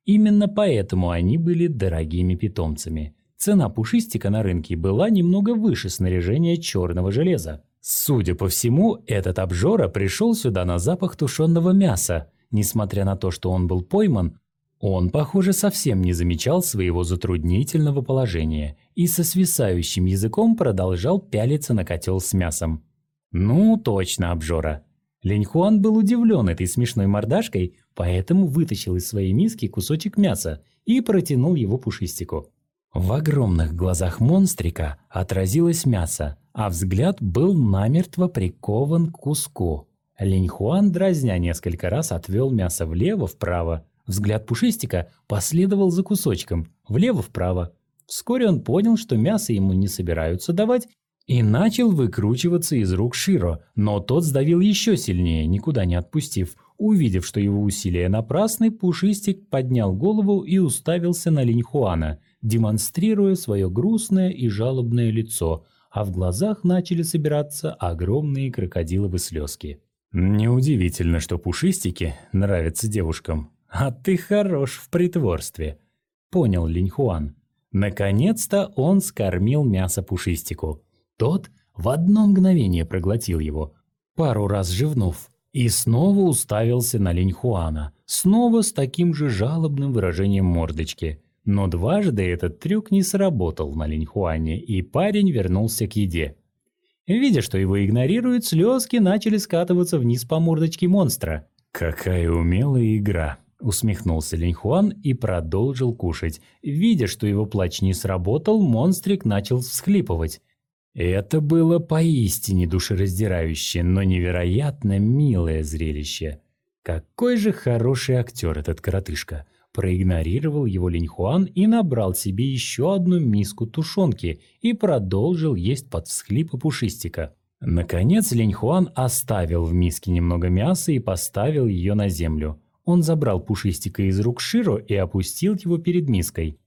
Именно поэтому они были дорогими питомцами. Цена пушистика на рынке была немного выше снаряжения черного железа. Судя по всему, этот обжора пришел сюда на запах тушеного мяса. Несмотря на то, что он был пойман, он, похоже, совсем не замечал своего затруднительного положения и со свисающим языком продолжал пялиться на котел с мясом. Ну, точно обжора. Линьхуан был удивлен этой смешной мордашкой, поэтому вытащил из своей миски кусочек мяса и протянул его пушистику. В огромных глазах монстрика отразилось мясо, а взгляд был намертво прикован к куску. Линьхуан, дразня, несколько раз отвел мясо влево-вправо. Взгляд пушистика последовал за кусочком, влево-вправо. Вскоре он понял, что мясо ему не собираются давать, и начал выкручиваться из рук Широ, но тот сдавил еще сильнее, никуда не отпустив. Увидев, что его усилия напрасны, пушистик поднял голову и уставился на Линьхуана, демонстрируя свое грустное и жалобное лицо, а в глазах начали собираться огромные крокодиловые слезки. «Неудивительно, что пушистики нравятся девушкам. А ты хорош в притворстве», — понял Линьхуан. Наконец-то он скормил мясо пушистику. Тот в одно мгновение проглотил его, пару раз жевнув, и снова уставился на Линьхуана, снова с таким же жалобным выражением мордочки. Но дважды этот трюк не сработал на Линьхуане, и парень вернулся к еде. Видя, что его игнорируют, слезки начали скатываться вниз по мордочке монстра. «Какая умелая игра!» – усмехнулся Линьхуан и продолжил кушать. Видя, что его плач не сработал, монстрик начал всхлипывать. Это было поистине душераздирающе, но невероятно милое зрелище. Какой же хороший актер этот коротышка! Проигнорировал его Линьхуан и набрал себе еще одну миску тушенки и продолжил есть под всхлипы пушистика. Наконец Линьхуан оставил в миске немного мяса и поставил ее на землю. Он забрал пушистика из рук Широ и опустил его перед миской.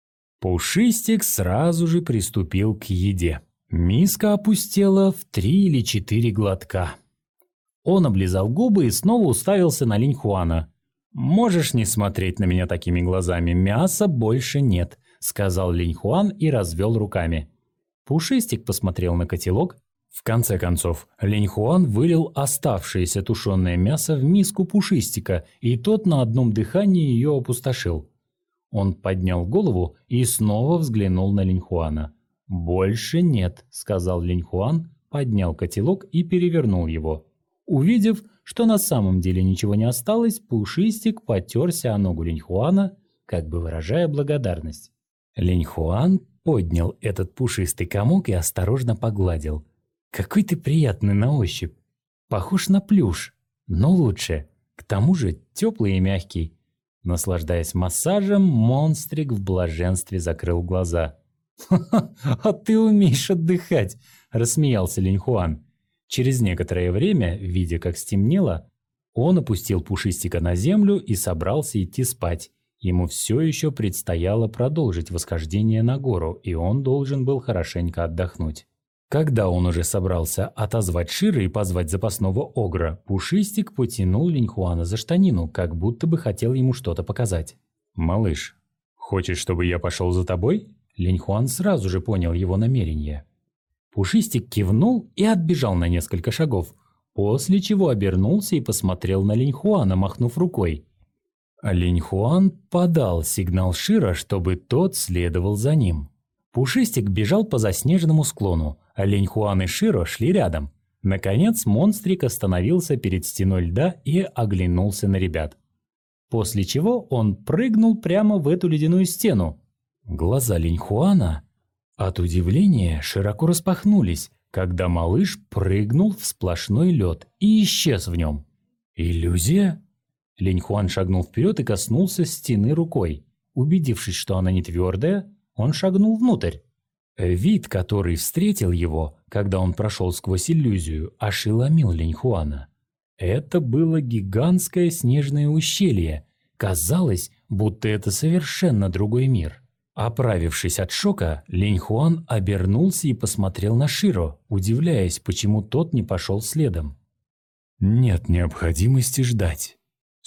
Пушистик сразу же приступил к еде. Миска опустела в три или четыре глотка. Он облизал губы и снова уставился на Линьхуана. «Можешь не смотреть на меня такими глазами, мяса больше нет», — сказал Линьхуан и развел руками. Пушистик посмотрел на котелок. В конце концов, Линьхуан вылил оставшееся тушеное мясо в миску пушистика, и тот на одном дыхании ее опустошил. Он поднял голову и снова взглянул на Линьхуана. «Больше нет», — сказал Линьхуан, поднял котелок и перевернул его. Увидев, что на самом деле ничего не осталось, пушистик потерся о ногу Линьхуана, как бы выражая благодарность. Линьхуан поднял этот пушистый комок и осторожно погладил. «Какой ты приятный на ощупь. Похож на плюш, но лучше. К тому же теплый и мягкий». Наслаждаясь массажем, монстрик в блаженстве закрыл глаза. «Ха-ха, а ты умеешь отдыхать!» – рассмеялся Линьхуан. Через некоторое время, видя, как стемнело, он опустил пушистика на землю и собрался идти спать. Ему все еще предстояло продолжить восхождение на гору, и он должен был хорошенько отдохнуть. Когда он уже собрался отозвать Широ и позвать запасного огра, пушистик потянул Линьхуана за штанину, как будто бы хотел ему что-то показать. «Малыш, хочешь, чтобы я пошел за тобой?» Линьхуан сразу же понял его намерение. Пушистик кивнул и отбежал на несколько шагов, после чего обернулся и посмотрел на Линьхуана, махнув рукой. Линьхуан подал сигнал Широ, чтобы тот следовал за ним. Пушистик бежал по заснеженному склону, а Линьхуан и Широ шли рядом. Наконец монстрик остановился перед стеной льда и оглянулся на ребят. После чего он прыгнул прямо в эту ледяную стену. Глаза Линьхуана от удивления широко распахнулись, когда малыш прыгнул в сплошной лед и исчез в нем. «Иллюзия?» Линьхуан шагнул вперед и коснулся стены рукой. Убедившись, что она не твердая, он шагнул внутрь. Вид, который встретил его, когда он прошел сквозь иллюзию, ошеломил Линьхуана. Это было гигантское снежное ущелье. Казалось, будто это совершенно другой мир. Оправившись от шока, Линьхуан обернулся и посмотрел на Широ, удивляясь, почему тот не пошел следом. «Нет необходимости ждать.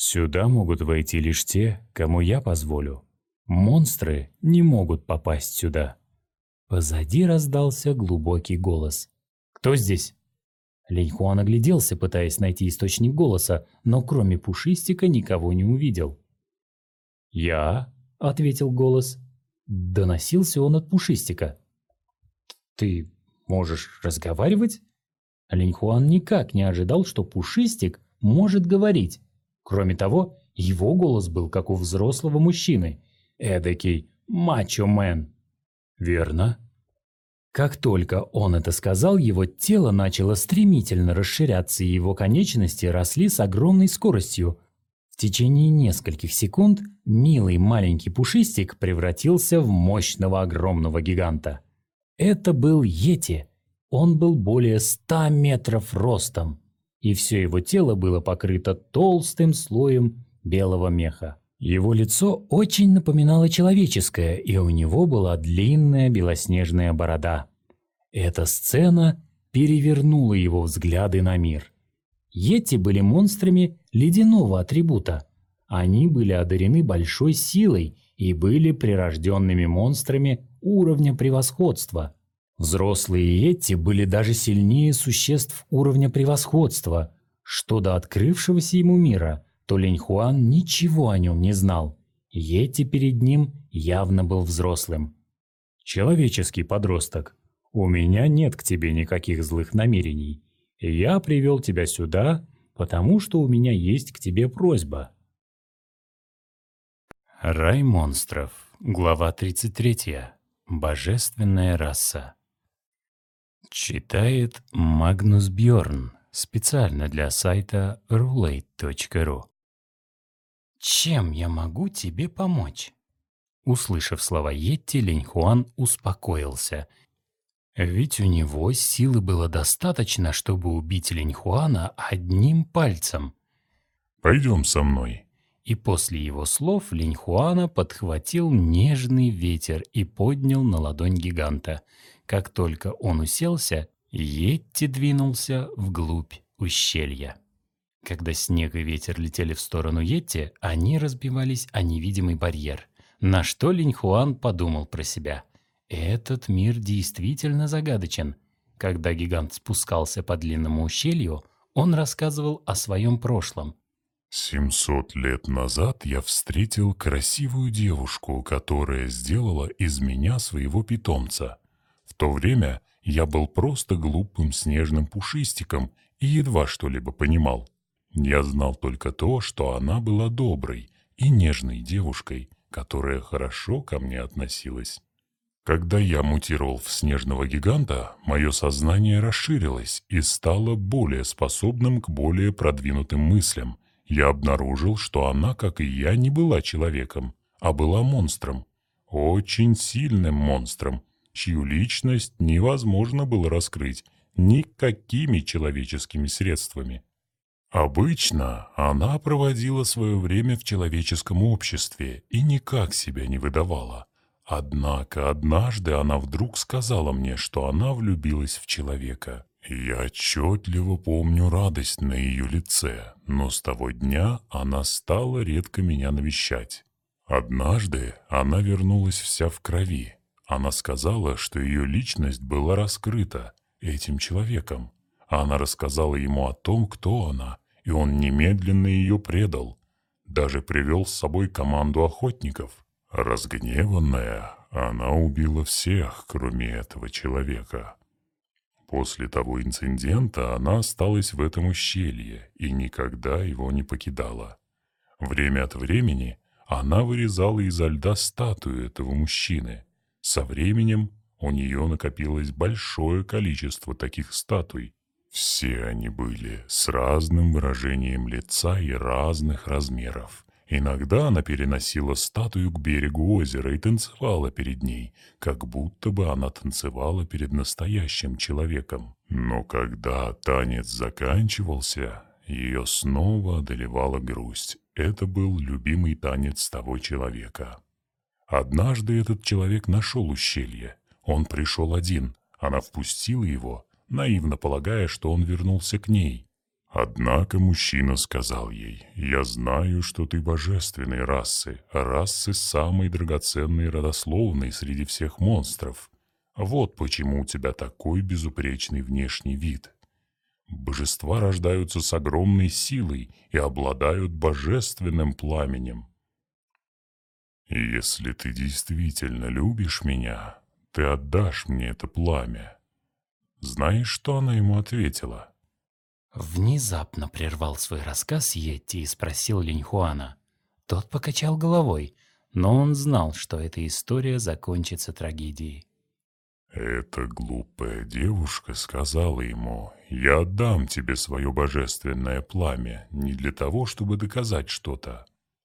Сюда могут войти лишь те, кому я позволю. Монстры не могут попасть сюда». Позади раздался глубокий голос. «Кто здесь?» Линьхуан огляделся, пытаясь найти источник голоса, но кроме Пушистика никого не увидел. «Я?» — ответил голос. Доносился он от Пушистика. «Ты можешь разговаривать?» Линьхуан никак не ожидал, что Пушистик может говорить. Кроме того, его голос был как у взрослого мужчины. Эдакий мачо-мен. «Верно». Как только он это сказал, его тело начало стремительно расширяться, и его конечности росли с огромной скоростью. В течение нескольких секунд милый маленький Пушистик превратился в мощного огромного гиганта. Это был Йети. Он был более ста метров ростом, и все его тело было покрыто толстым слоем белого меха. Его лицо очень напоминало человеческое, и у него была длинная белоснежная борода. Эта сцена перевернула его взгляды на мир. Йети были монстрами ледяного атрибута. Они были одарены большой силой и были прирожденными монстрами уровня превосходства. Взрослые йети были даже сильнее существ уровня превосходства. Что до открывшегося ему мира, то Линьхуан ничего о нем не знал. Йети перед ним явно был взрослым. «Человеческий подросток, у меня нет к тебе никаких злых намерений. Я привел тебя сюда, потому что у меня есть к тебе просьба». Рай монстров. Глава тридцать третья. Божественная раса. Читает Магнус Бьорн специально для сайта рулейт точка ру. «Чем я могу тебе помочь?» Услышав слова Йети, Линьхуан успокоился. Ведь у него силы было достаточно, чтобы убить Линьхуана одним пальцем. «Пойдем со мной». И после его слов Линьхуана подхватил нежный ветер и поднял на ладонь гиганта. Как только он уселся, Йети двинулся вглубь ущелья. Когда снег и ветер летели в сторону Йети, они разбивались о невидимый барьер. На что Линьхуан подумал про себя. Этот мир действительно загадочен. Когда гигант спускался по длинному ущелью, он рассказывал о своем прошлом. «Семьсот лет назад я встретил красивую девушку, которая сделала из меня своего питомца. В то время я был просто глупым снежным пушистиком и едва что-либо понимал. Я знал только то, что она была доброй и нежной девушкой, которая хорошо ко мне относилась. Когда я мутировал в снежного гиганта, мое сознание расширилось и стало более способным к более продвинутым мыслям. Я обнаружил, что она, как и я, не была человеком, а была монстром. Очень сильным монстром, чью личность невозможно было раскрыть никакими человеческими средствами. Обычно она проводила свое время в человеческом обществе и никак себя не выдавала. Однако однажды она вдруг сказала мне, что она влюбилась в человека. Я отчетливо помню радость на ее лице, но с того дня она стала редко меня навещать. Однажды она вернулась вся в крови. Она сказала, что ее личность была раскрыта этим человеком. Она рассказала ему о том, кто она, и он немедленно ее предал. Даже привел с собой команду охотников. Разгневанная, она убила всех, кроме этого человека. После того инцидента она осталась в этом ущелье и никогда его не покидала. Время от времени она вырезала изо льда статую этого мужчины. Со временем у нее накопилось большое количество таких статуй. Все они были с разным выражением лица и разных размеров. Иногда она переносила статую к берегу озера и танцевала перед ней, как будто бы она танцевала перед настоящим человеком. Но когда танец заканчивался, ее снова одолевала грусть. Это был любимый танец того человека. Однажды этот человек нашел ущелье. Он пришел один. Она впустила его, наивно полагая, что он вернулся к ней. Однако мужчина сказал ей: «Я знаю, что ты божественной расы, расы самой драгоценной и родословной среди всех монстров. Вот почему у тебя такой безупречный внешний вид. Божества рождаются с огромной силой и обладают божественным пламенем. И если ты действительно любишь меня, ты отдашь мне это пламя». Знаешь, что она ему ответила? Внезапно прервал свой рассказ Йетти и спросил Линьхуана. Тот покачал головой, но он знал, что эта история закончится трагедией. Эта глупая девушка сказала ему: «Я отдам тебе свое божественное пламя не для того, чтобы доказать что-то,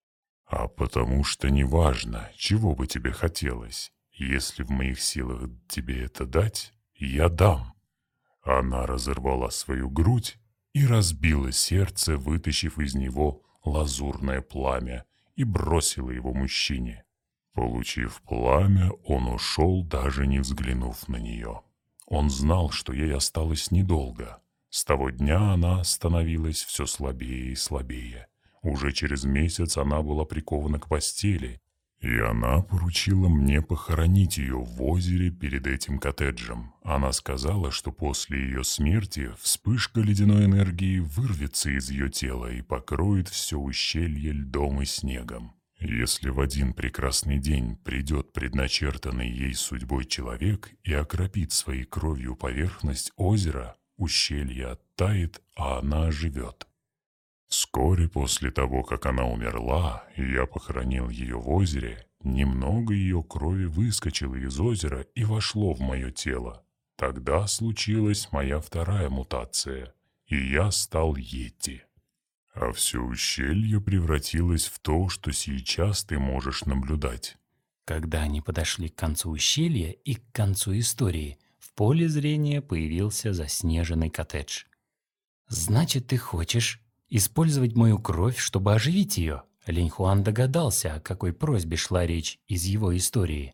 а потому что неважно, чего бы тебе хотелось, если в моих силах тебе это дать, я дам». Она разорвала свою грудь и разбила сердце, вытащив из него лазурное пламя, и бросила его мужчине. Получив пламя, он ушел, даже не взглянув на нее. Он знал, что ей осталось недолго. С того дня она становилась все слабее и слабее. Уже через месяц она была прикована к постели, и она поручила мне похоронить ее в озере перед этим коттеджем. Она сказала, что после ее смерти вспышка ледяной энергии вырвется из ее тела и покроет все ущелье льдом и снегом. Если в один прекрасный день придет предначертанный ей судьбой человек и окропит своей кровью поверхность озера, ущелье оттает, а она оживет. Вскоре после того, как она умерла, и я похоронил ее в озере, немного ее крови выскочило из озера и вошло в мое тело. Тогда случилась моя вторая мутация, и я стал Йети. А все ущелье превратилось в то, что сейчас ты можешь наблюдать. Когда они подошли к концу ущелья и к концу истории, в поле зрения появился заснеженный коттедж. «Значит, ты хочешь использовать мою кровь, чтобы оживить ее?» Линьхуан догадался, о какой просьбе шла речь из его истории.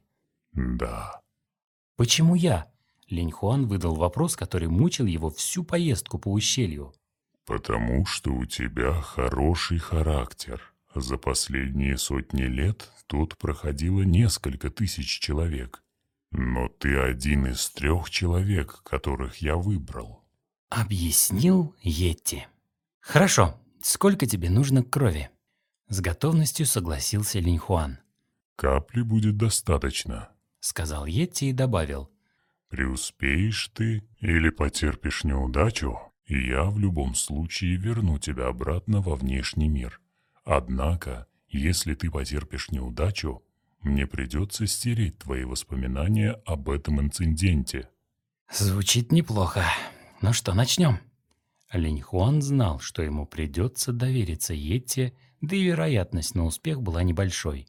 Да. «Почему я?» Линьхуан выдал вопрос, который мучил его всю поездку по ущелью. Потому что у тебя хороший характер. За последние сотни лет тут проходило несколько тысяч человек. Но ты один из трех человек, которых я выбрал. Объяснил Йети. «Хорошо, сколько тебе нужно крови?» С готовностью согласился Линьхуан. «Капли будет достаточно», — сказал Йети и добавил. «Преуспеешь ты или потерпишь неудачу, и я в любом случае верну тебя обратно во внешний мир. Однако, если ты потерпишь неудачу, мне придется стереть твои воспоминания об этом инциденте». Звучит неплохо. Ну что, начнем? Линьхуан знал, что ему придется довериться Йети, да и вероятность на успех была небольшой.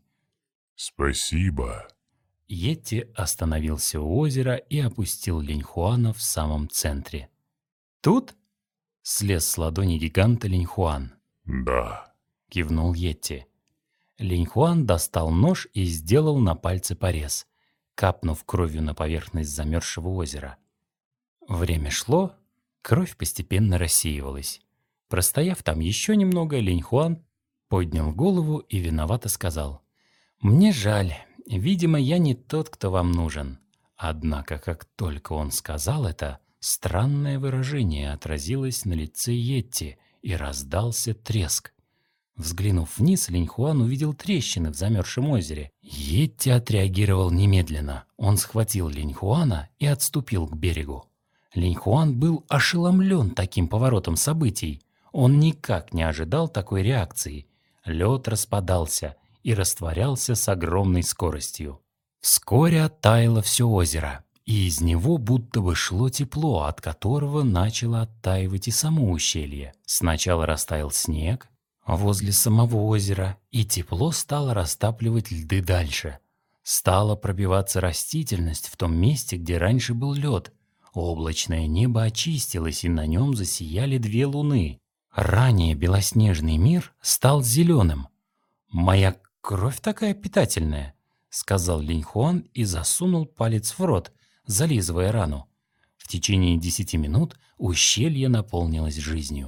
«Спасибо». Йети остановился у озера и опустил Линьхуана в самом центре. «Тут?» — слез с ладони гиганта Линьхуан. «Да», — кивнул Йети. Линьхуан достал нож и сделал на пальце порез, капнув кровью на поверхность замерзшего озера. Время шло, кровь постепенно рассеивалась. Простояв там еще немного, Линьхуан поднял голову и виновато сказал: «Мне жаль, видимо, я не тот, кто вам нужен». Однако, как только он сказал это, странное выражение отразилось на лице Йети, и раздался треск. Взглянув вниз, Линьхуан увидел трещины в замерзшем озере. Йети отреагировал немедленно. Он схватил Линьхуана и отступил к берегу. Линьхуан был ошеломлен таким поворотом событий. Он никак не ожидал такой реакции. Лед распадался и растворялся с огромной скоростью. Вскоре оттаяло все озеро, и из него будто бы шло тепло, от которого начало оттаивать и само ущелье. Сначала растаял снег возле самого озера, и тепло стало растапливать льды дальше. Стала пробиваться растительность в том месте, где раньше был лед. Облачное небо очистилось, и на нем засияли две луны. Ранее белоснежный мир стал зеленым. «Моя кровь такая питательная», — сказал Линьхуан и засунул палец в рот, зализывая рану. В течение десяти минут ущелье наполнилось жизнью.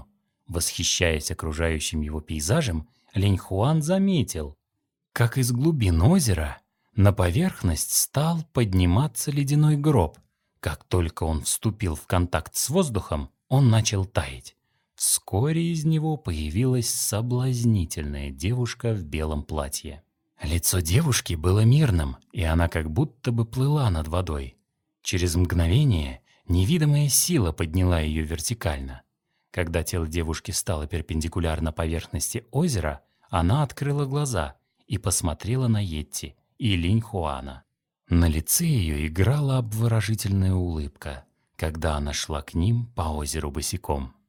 Восхищаясь окружающим его пейзажем, Линьхуан заметил, как из глубин озера на поверхность стал подниматься ледяной гроб. Как только он вступил в контакт с воздухом, он начал таять. Вскоре из него появилась соблазнительная девушка в белом платье. Лицо девушки было мирным, и она как будто бы плыла над водой. Через мгновение невидимая сила подняла ее вертикально. Когда тело девушки стало перпендикулярно поверхности озера, она открыла глаза и посмотрела на Йетти и Линьхуана. На лице ее играла обворожительная улыбка, когда она шла к ним по озеру босиком.